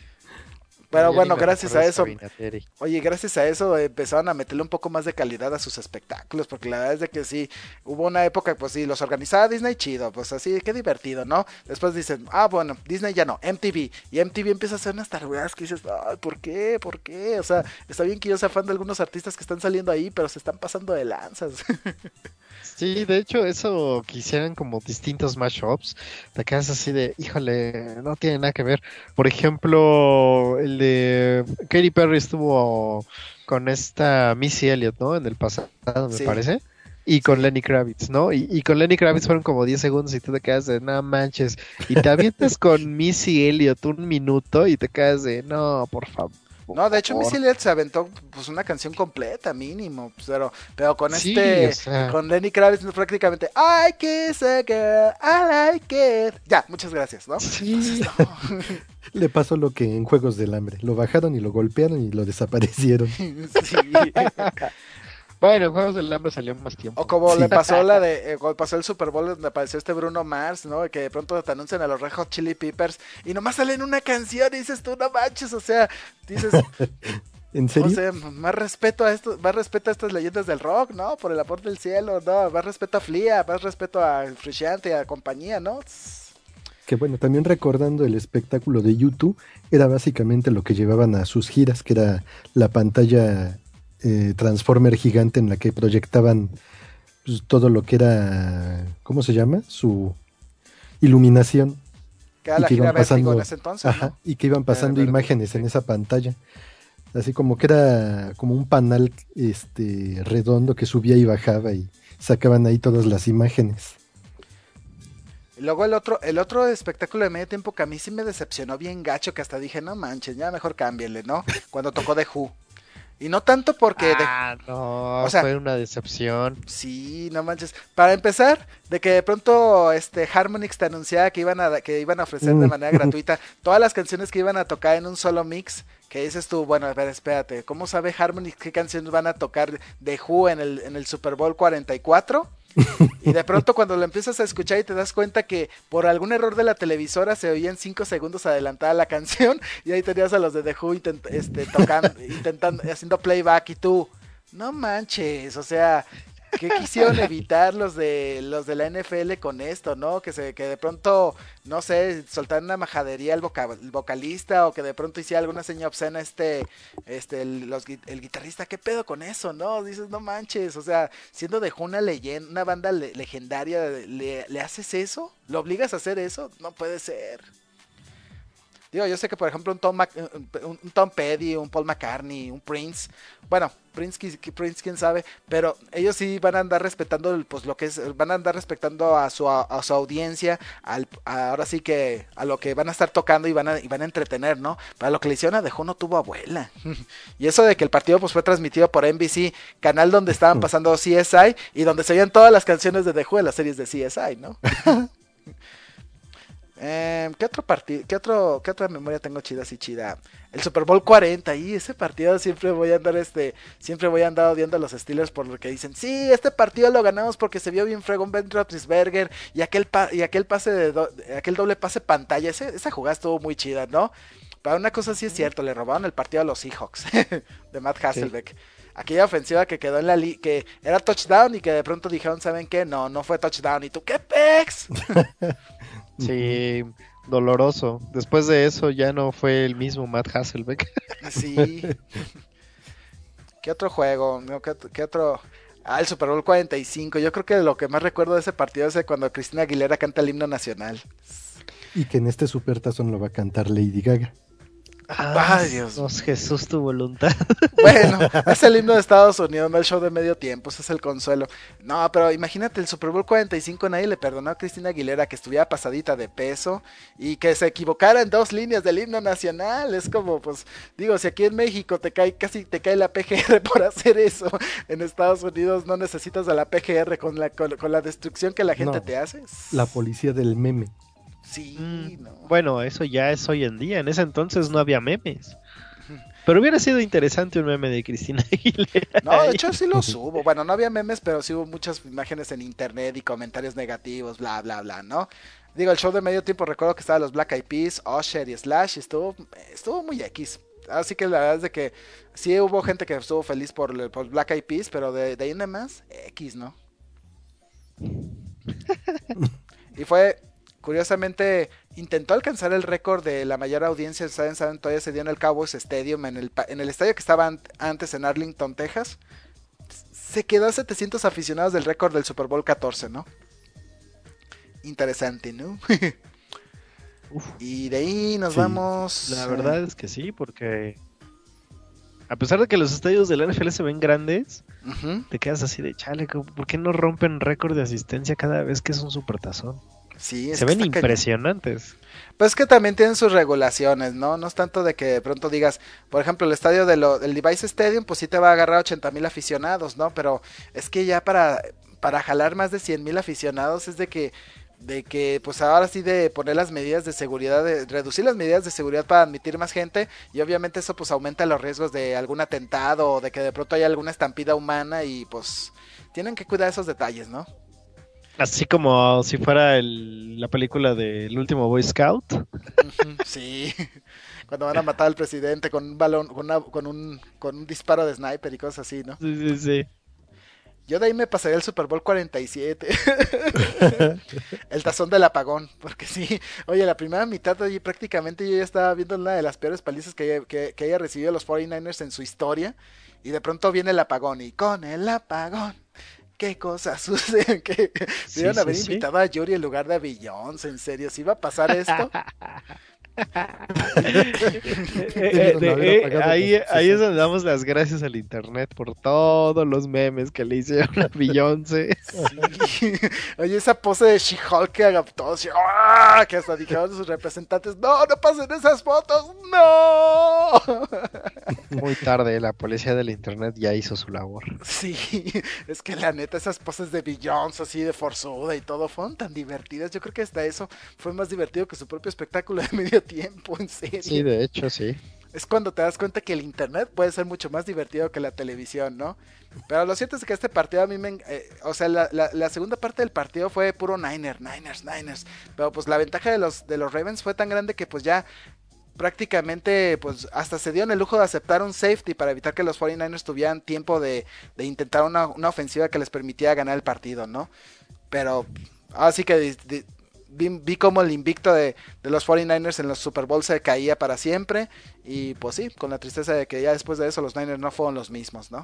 B: No,
A: Pero
B: ya ni
A: bueno,
B: me
A: gracias
B: recuerdo
A: a
B: de
A: eso,
B: Sabinateri.
A: oye, gracias a eso eh, empezaron a meterle un poco más de calidad a sus espectáculos, porque la verdad es de que sí, hubo una época, pues sí, los organizaba Disney, chido, pues así, qué divertido, ¿no? Después dicen, ah, bueno, Disney ya no, M T V, y M T V empieza a hacer unas tarugadas que dices, ay, ¿por qué? ¿Por qué? O sea, está bien que yo sea fan de algunos artistas que están saliendo ahí, pero se están pasando de lanzas.
B: Sí, de hecho, eso quisieran como distintos mashups. Te quedas así de, híjole, no tiene nada que ver. Por ejemplo, el de Katy Perry estuvo con esta Missy Elliott, ¿no? En el pasado, me
A: Sí,
B: parece. Y con
A: sí.
B: Lenny Kravitz, ¿no? Y, y con Lenny Kravitz fueron como diez segundos y tú te quedas de, no manches. Y te avientas con Missy Elliott un minuto y te quedas de, no, por favor.
A: No, de hecho Missy Elliott se aventó pues una canción completa, mínimo, pues, pero, pero con
B: Sí, o
A: este,
B: sea,
A: con Lenny Kravitz prácticamente, I kiss a girl, I like it. Ya, muchas gracias, ¿no? Entonces,
B: sí.
A: no.
C: Le pasó lo que en Juegos del Hambre. Lo bajaron y lo golpearon y lo desaparecieron.
A: Sí.
B: Bueno, Juegos del Hambre salió más
A: O
B: tiempo.
A: como le
C: Sí,
A: pasó la de, eh, cuando pasó el Super Bowl donde apareció este Bruno Mars, ¿no? Que de pronto te anuncian a los Red Hot Chili Peppers y nomás salen una canción y dices tú, no manches, o sea, dices,
C: ¿en
A: o
C: serio?
A: sea, más respeto a esto, más respeto a estas leyendas del rock, ¿no? Por el amor del cielo, no, más respeto a Flia, más respeto a Frusciante y a compañía, ¿no?
C: Que bueno, también recordando el espectáculo de YouTube, era básicamente lo que llevaban a sus giras, que era la pantalla eh, Transformer gigante en la que proyectaban pues, todo lo que era, ¿cómo se llama? Su iluminación
A: Que era
C: y
A: la
C: que
A: gira
C: iban
A: Vértigo en
C: pasando,
A: ese entonces,
C: ajá,
A: ¿no?
C: y que iban
A: Era
C: pasando
A: Vértigo,
C: imágenes en
A: sí.
C: esa pantalla. Así como que era como un panel este redondo que subía y bajaba y sacaban ahí todas las imágenes.
A: Y luego el otro, el otro espectáculo de medio tiempo que a mí sí me decepcionó bien gacho, que hasta dije, no manches, ya mejor cámbienle, ¿no? Cuando tocó The Who. Y no tanto porque de,
B: Ah,
A: o
B: no,
A: sea,
B: fue una decepción.
A: sí, no manches. Para empezar, de que de pronto este Harmonix te anunciaba que iban a que iban a ofrecer de
C: Mm.
A: manera gratuita todas las canciones que iban a tocar en un solo mix, que dices tú, bueno, a ver, espérate, ¿cómo sabe Harmonix qué canciones van a tocar de Who en el en el Super Bowl cuarenta y cuatro? Y de pronto cuando lo empiezas a escuchar y te das cuenta que por algún error de la televisora se oía en cinco segundos adelantada la canción y ahí tenías a los de The Who intent, este, tocando, intentando, haciendo playback y tú, no manches, o sea, ¿qué quisieron evitar los de los de la N F L con esto, no? Que se que de pronto, no sé, soltaran una majadería el, voca, el vocalista o que de pronto hiciera alguna seña obscena este este el, los, el guitarrista, ¿qué pedo con eso, no? Dices, no manches, o sea, siendo de una leyenda, una banda le, legendaria, ¿le, ¿le haces eso? ¿Lo obligas a hacer eso? No puede ser. Digo, yo sé que por ejemplo un Tom, Mac, un, un Tom Petty, un Paul McCartney, un Prince, bueno, Prince, Prince quién sabe, pero ellos sí van a andar respetando pues lo que es, van a andar respetando a su, a, a su audiencia, al, a, ahora sí que a lo que van a estar tocando y van a, y van a entretener, ¿no? Para lo que le hicieron a The Who no tuvo abuela. Y eso de que el partido pues fue transmitido por N B C, canal donde estaban pasando C S I y donde se oían todas las canciones de The Who en las series de C S I, ¿no? Eh, ¿Qué otro partido? ¿Qué otro, qué otra memoria tengo chida así chida? El Super Bowl cuarenta, y ese partido siempre voy a andar este, siempre voy a andar odiando a los Steelers por lo que dicen, sí, este partido lo ganamos porque se vio bien fregón Ben Roethlisberger y aquel pa y aquel pase de do aquel doble pase pantalla, ese, esa jugada estuvo muy chida, ¿no? Pero una cosa sí es cierto, le robaron el partido a los Seahawks de Matt Hasselbeck. Sí. Aquella ofensiva que quedó en la li que era touchdown y que de pronto dijeron, ¿saben qué? No, no fue touchdown. ¿Y tú qué pex?
B: Sí, doloroso. Después de eso ya no fue el mismo Matt Hasselbeck.
A: Sí. ¿Qué otro juego? ¿Qué, qué otro? Ah, el Super Bowl cuarenta y cinco. Yo creo que lo que más recuerdo de ese partido es cuando Cristina Aguilera canta el himno nacional.
C: Y que en este Supertazón lo va a cantar Lady Gaga.
B: Ah, Ay, Dios. Dios, Jesús, tu voluntad.
A: Bueno, es el himno de Estados Unidos, no el show de medio tiempo, ese es el consuelo. No, pero imagínate, el Super Bowl cuarenta y cinco nadie le perdonó a Cristina Aguilera que estuviera pasadita de peso y que se equivocara en dos líneas del himno nacional. Es como, pues, digo, si aquí en México te cae, casi te cae la P G R por hacer eso, en Estados Unidos no necesitas a la P G R con la, con, con la destrucción que la gente no, te hace.
C: La policía del meme.
A: Sí,
B: mm, no. Bueno, eso ya es hoy en día. En ese entonces no había memes. Pero hubiera sido interesante un meme de Cristina Aguilera.
A: No, de hecho sí lo subo. Bueno, no había memes, pero sí hubo muchas imágenes en internet y comentarios negativos, bla, bla, bla, ¿no? Digo, el show de medio tiempo, recuerdo que estaban los Black Eyed Peas, Usher y Slash, y estuvo, estuvo muy X. Así que la verdad es de que sí hubo gente que estuvo feliz por, por Black Eyed Peas, pero de, de ahí en más, X, ¿no? Y fue... Curiosamente, intentó alcanzar el récord de la mayor audiencia, ¿saben? ¿Saben? Todavía se dio en el Cowboys Stadium, en el, en el estadio que estaba antes en Arlington, Texas. Se quedó a setecientos aficionados del récord del Super Bowl catorce, ¿no? Interesante, ¿no? Uf. Y de ahí nos sí. vamos...
B: La verdad es que sí, porque... A pesar de que los estadios de la N F L se ven grandes, uh-huh. te quedas así de chale, ¿por qué no rompen récord de asistencia cada vez que es un supertazón?
A: Sí, es
B: se ven impresionantes.
A: Pues es que también tienen sus regulaciones, ¿no? No es tanto de que de pronto digas, por ejemplo, el estadio de lo, del Device Stadium, pues sí te va a agarrar ochenta mil aficionados, ¿no? Pero es que ya para, para jalar más de cien mil aficionados es de que, de que, pues ahora sí de poner las medidas de seguridad, de reducir las medidas de seguridad para admitir más gente, y obviamente eso pues aumenta los riesgos de algún atentado o de que de pronto haya alguna estampida humana y pues tienen que cuidar esos detalles, ¿no?
B: Así como si fuera el, la película del último Boy Scout.
A: Sí, cuando van a matar al presidente con un balón, con, una, con, un, con un disparo de sniper y cosas así, ¿no?
B: Sí, sí, sí.
A: Yo de ahí me pasaría el Super Bowl cuarenta y siete. El tazón del apagón, porque sí, oye, la primera mitad allí prácticamente yo ya estaba viendo una de las peores palizas que haya, que, que haya recibido los cuarenta y nueve ers en su historia, y de pronto viene el apagón, y con el apagón... ¿Qué cosas suceden? Que sí, debieron haber sí, invitado sí. a Yuri en lugar de a Beyoncé, en serio, ¿sí iba a pasar esto?
B: eh, eh, eh, ahí, ahí es donde damos las gracias al internet por todos los memes que le hicieron a Beyoncé.
A: Sí. Oye, esa pose de She-Hulk que adaptó, ¡oh! Que hasta dijeron sus representantes, no, no pasen esas fotos, no.
B: Muy tarde, la policía del internet ya hizo su labor.
A: Sí, es que la neta esas poses de Beyoncé así de forzuda y todo fueron tan divertidas. Yo creo que hasta eso fue más divertido que su propio espectáculo de medio tiempo, en serio.
B: Sí, de hecho, sí.
A: Es cuando te das cuenta que el internet puede ser mucho más divertido que la televisión, ¿no? Pero lo cierto es que este partido a mí me... Eh, o sea, la, la, la segunda parte del partido fue puro Niner, Niners, Niners. Pero pues la ventaja de los, de los Ravens fue tan grande que pues ya prácticamente pues hasta se dieron el lujo de aceptar un safety para evitar que los cuarenta y nueve ers tuvieran tiempo de, de intentar una, una ofensiva que les permitiera ganar el partido, ¿no? Pero así que... De, de, Vi, vi como el invicto de, de los cuarenta y nueve ers en los Super Bowl se caía para siempre. Y pues sí, con la tristeza de que ya después de eso los Niners no fueron los mismos, ¿no?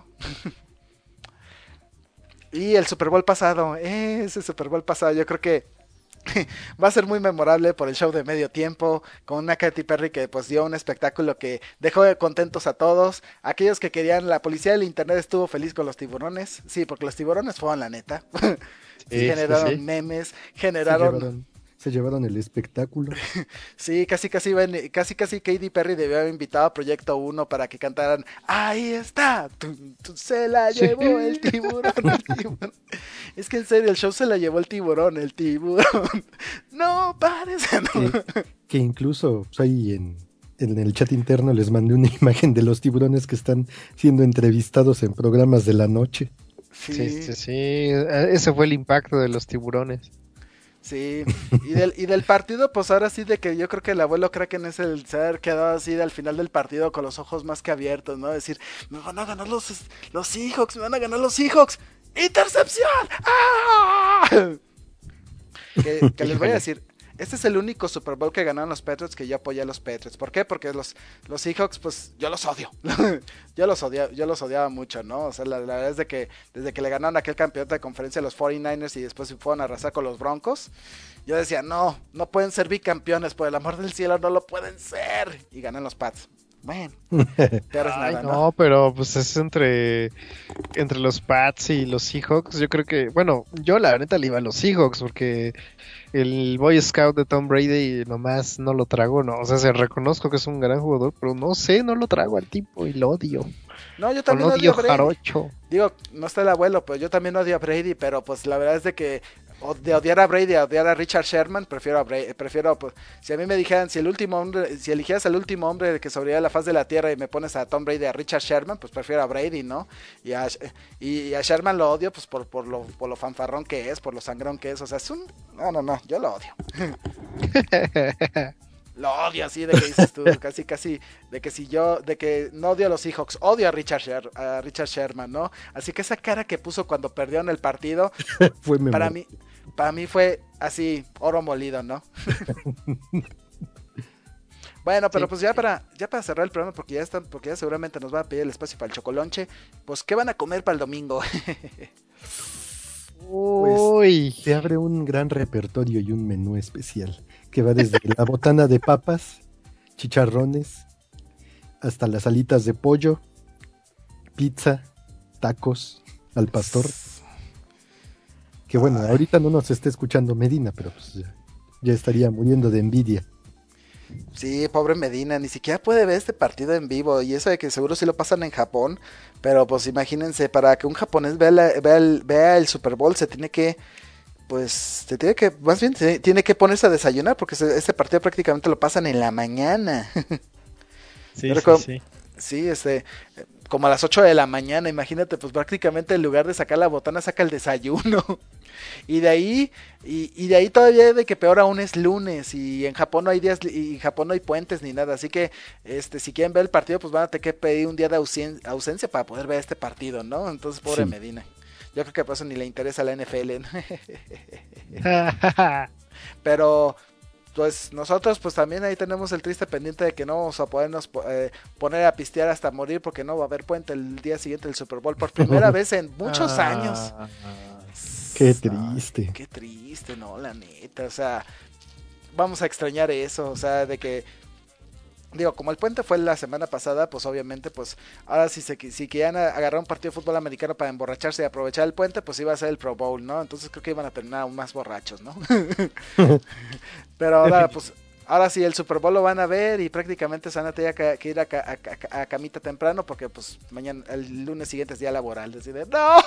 A: Y el Super Bowl pasado, ese Super Bowl pasado, yo creo que Va a ser muy memorable por el show de medio tiempo, con una Katy Perry que pues dio un espectáculo que dejó contentos a todos. Aquellos que querían, la policía del internet estuvo feliz con los tiburones, sí, porque los tiburones fueron la neta. Sí,
B: Sí, sí,
A: generaron
B: sí.
A: memes,
C: Se
A: generaron...
C: llevaron, se llevaron el espectáculo.
A: Sí, casi casi, ven- casi casi Katy Perry debió haber invitado a Proyecto Uno para que cantaran Ahí está, tum, tum, se la
B: Sí.
A: llevó el tiburón, el tiburón. Es que en serio, el show se la llevó el tiburón, el tiburón. No, parece, no.
C: Que, que incluso pues, ahí en, en el chat interno les mandé una imagen de los tiburones que están siendo entrevistados en programas de la noche.
B: Sí,
A: Sí,
B: sí, sí. Eh, Ese fue el impacto de los tiburones.
A: sí. Y del, y del partido, pues ahora sí de que yo creo que el abuelo Kraken es el se ha quedado así al final del partido con los ojos más que abiertos, ¿no? Decir, me van a ganar los, los Seahawks, me van a ganar los Seahawks. ¡Intercepción! ¡Ah! Que, que les voy a decir, este es el único Super Bowl que ganaron los Patriots que yo apoyé a los Patriots. ¿Por qué? Porque los, los Seahawks, pues yo los odio. yo los odiaba, yo los odiaba mucho, ¿no? O sea, la, la verdad es de que desde que le ganaron aquel campeonato de conferencia a los cuarenta y nueve ers y después se fueron a arrasar con los Broncos, yo decía, no, no pueden ser bicampeones, por el amor del cielo, no lo pueden ser. Y ganan los Pats. Bueno, peor es
B: Ay,
A: nada,
B: no,
A: ¿no?
B: pero pues es entre, entre los Pats y los Seahawks. Yo creo que, bueno, yo la neta le iba a los Seahawks porque el Boy Scout de Tom Brady nomás no lo trago, no. O sea, se reconozco que es un gran jugador, pero no sé, no lo trago al tipo y lo odio.
A: No, yo
B: O
A: también
B: lo
A: odio
B: odio
A: a Brady.
B: jarocho.
A: Digo, no está el abuelo, pero yo también odio a Brady, pero pues la verdad es de que o- de odiar a Brady a odiar a Richard Sherman, prefiero a Brady, prefiero, pues, si a mí me dijeran, si el último hombre, si eligieras al último hombre que sobreviviera la faz de la tierra y me pones a Tom Brady a Richard Sherman, pues prefiero a Brady, ¿no? Y a, y a Sherman lo odio, pues por, por lo, por lo fanfarrón que es, por lo sangrón que es, o sea, es un, no, no, no, yo lo odio. Lo odio así de que dices tú, casi casi, de que si yo, de que no odio a los Seahawks, odio a Richard, Sher- a Richard Sherman, ¿no? Así que esa cara que puso cuando perdieron el partido,
C: Fue
A: para
C: memorable.
A: mí, para mí fue así, oro molido, ¿no? Bueno, pero
B: Sí,
A: pues ya
B: sí.
A: para, ya para cerrar el programa, porque ya están, porque ya seguramente nos va a pedir el espacio para el chocolonche, pues ¿qué van a comer para el domingo?
B: Uy,
C: Se abre un gran repertorio y un menú especial que va desde la botana de papas, chicharrones, hasta las alitas de pollo, pizza, tacos al pastor. Que bueno,
A: Ay.
C: ahorita no nos está escuchando Medina, pero pues ya, ya estaría muriendo de envidia.
A: Sí, pobre Medina, ni siquiera puede ver este partido en vivo. Y eso de que seguro sí lo pasan en Japón. Pero pues imagínense, para que un japonés vea, la- vea, el, vea el Super Bowl se tiene que, pues, se tiene que, más bien se- tiene que ponerse a desayunar porque se- este partido prácticamente lo pasan en la mañana.
B: sí,
A: Yo
B: sí,
A: recuerdo-
B: sí.
A: Sí, este, eh, como a las ocho de la mañana, imagínate, pues prácticamente en lugar de sacar la botana saca el desayuno. Y de ahí, y, y de ahí todavía de que peor aún es lunes y en Japón no hay días, li- y en Japón no hay puentes ni nada, así que este si quieren ver el partido, pues van a tener que pedir un día de ausen- ausencia para poder ver este partido, ¿no? Entonces, pobre
C: Sí.
A: Medina. Yo creo que por eso ni le interesa la N F L, ¿no? Pero pues nosotros pues también ahí tenemos el triste pendiente de que no vamos a podernos po- eh, poner a pistear hasta morir porque no va a haber puente el día siguiente del Super Bowl por primera vez en muchos
B: Ah,
A: años.
C: Qué
A: Ay,
C: triste.
A: qué triste, no, la neta, o sea, vamos a extrañar eso, o sea, de que, digo, como el puente fue la semana pasada, pues obviamente, pues ahora si se qui- si querían a- agarrar un partido de fútbol americano para emborracharse y aprovechar el puente, pues iba a ser el Pro Bowl, ¿no? Entonces creo que iban a terminar aún más borrachos, ¿no? Pero ahora, pues, ahora sí, el Super Bowl lo van a ver y prácticamente se van a tener que, que ir a, ca- a ca- a camita temprano porque, pues, mañana, el lunes siguiente es día laboral. Decide, ¡no!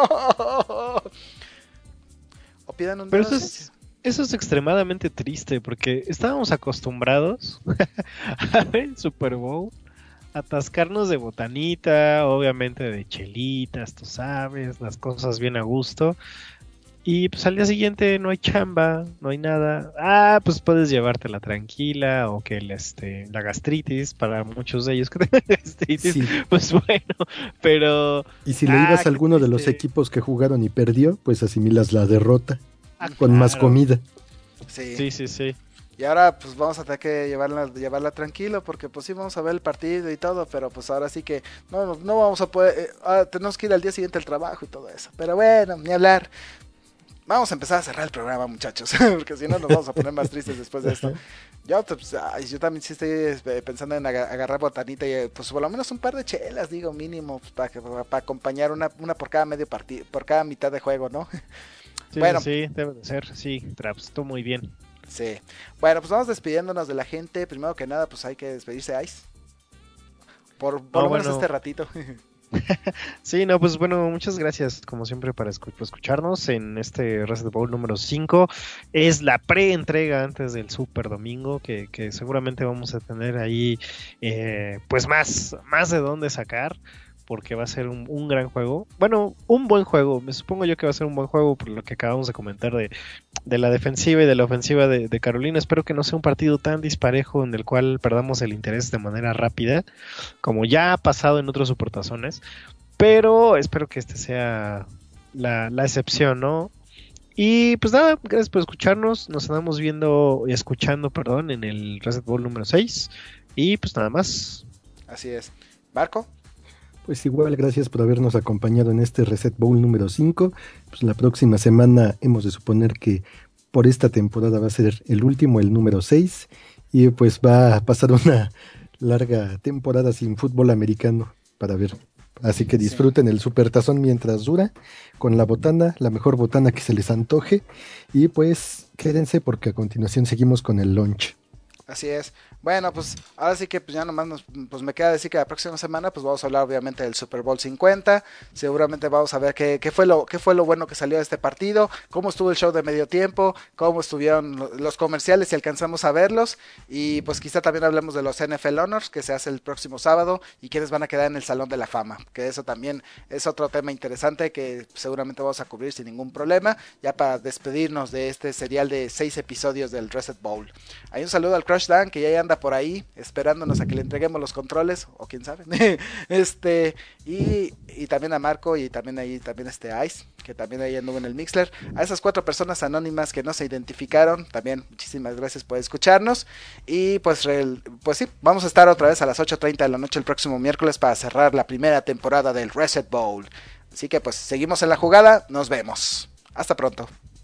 A: O pidan un
B: Pero
A: día de
B: eso es, eso es extremadamente triste porque estábamos acostumbrados a ver el Super Bowl, atascarnos de botanita, obviamente de chelitas, tú sabes, las cosas bien a gusto. Y pues al día siguiente no hay chamba, no hay nada. Ah, pues puedes llevártela tranquila o que el, este, la gastritis, para muchos de ellos que tengan gastritis,
C: Sí.
B: pues bueno, pero...
C: Y si le
B: Ah,
C: ibas a
B: qué
C: alguno de los
B: triste.
C: equipos que jugaron y perdió, pues asimilas la derrota
B: ah,
C: con más
B: claro.
C: comida.
A: Sí.
B: Sí, sí, sí.
A: Y ahora pues vamos a tener que llevarla, llevarla tranquilo porque pues sí vamos a ver el partido y todo, pero pues ahora sí que no, no, no vamos a poder, eh, ah, tenemos que ir al día siguiente al trabajo y todo eso. Pero bueno, ni hablar. vamos a empezar a cerrar el programa, muchachos, porque si no nos vamos a poner más tristes después de esto. Yo, pues, ay, yo también sí estoy pensando en ag- agarrar botanita y pues por lo menos un par de chelas, digo, mínimo, pues, para, para, para acompañar una, una por cada medio partido, por cada mitad de juego, ¿no?
B: Sí,
A: bueno,
B: sí, debe de ser, sí, Traps, tú muy bien.
A: Sí. Bueno, pues vamos despidiéndonos de la gente. Primero que nada, pues hay que despedirse, Ice. Por, por
B: No,
A: lo menos
B: bueno.
A: este ratito.
B: Sí, no, pues bueno, muchas gracias como siempre para escu- por escucharnos en este Reset Bowl número cinco. Es la pre-entrega antes del Super Domingo que, que seguramente vamos a tener ahí eh, pues más, más de dónde sacar, porque va a ser un, un gran juego. Bueno, un buen juego, me supongo yo que va a ser un buen juego por lo que acabamos de comentar de, de la defensiva y de la ofensiva de, de Carolina. Espero que no sea un partido tan disparejo en el cual perdamos el interés de manera rápida, como ya ha pasado en otros supertazones, pero espero que este sea la, la excepción, ¿no? Y pues nada, gracias por escucharnos, nos andamos viendo y escuchando, perdón, en el Reset Bowl número seis, y pues nada más.
A: Así es. ¿Marco?
C: Pues igual, gracias por habernos acompañado en este Reset Bowl número cinco. Pues la próxima semana hemos de suponer que por esta temporada va a ser el último, el número seis, y pues va a pasar una larga temporada sin fútbol americano para ver. Así que disfruten sí. el supertazón mientras dura, con la botana, la mejor botana que se les antoje, y pues quédense porque a continuación seguimos con el lunch.
A: Así es. Bueno, pues ahora sí que pues ya nomás nos, pues me queda decir que la próxima semana pues vamos a hablar obviamente del Super Bowl cincuenta. Seguramente vamos a ver qué, qué fue lo qué fue lo bueno que salió de este partido, cómo estuvo el show de medio tiempo, cómo estuvieron los comerciales si alcanzamos a verlos, y pues quizá también hablemos de los N F L Honors que se hace el próximo sábado y quiénes van a quedar en el Salón de la Fama, que eso también es otro tema interesante que seguramente vamos a cubrir sin ningún problema, ya para despedirnos de este serial de seis episodios del Reset Bowl. Hay un saludo al Crush Dan que ya anda por ahí esperándonos a que le entreguemos los controles, o quién sabe. este y, y también a Marco, y también ahí también este Ice, que también ahí anduvo en el Mixler. A esas cuatro personas anónimas que no se identificaron, también muchísimas gracias por escucharnos. Y pues, re, pues sí, vamos a estar otra vez a las ocho treinta de la noche el próximo miércoles para cerrar la primera temporada del Reset Bowl. Así que pues seguimos en la jugada, nos vemos. Hasta pronto.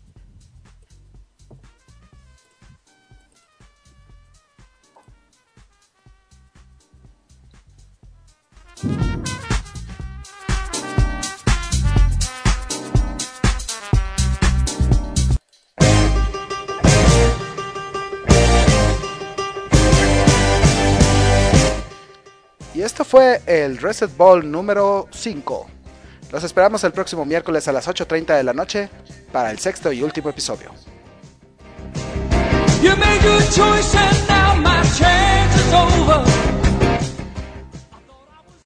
A: Y esto fue el Reset Bowl número cinco. Los esperamos el próximo miércoles a las ocho treinta de la noche para el sexto y último episodio. You made your choice and now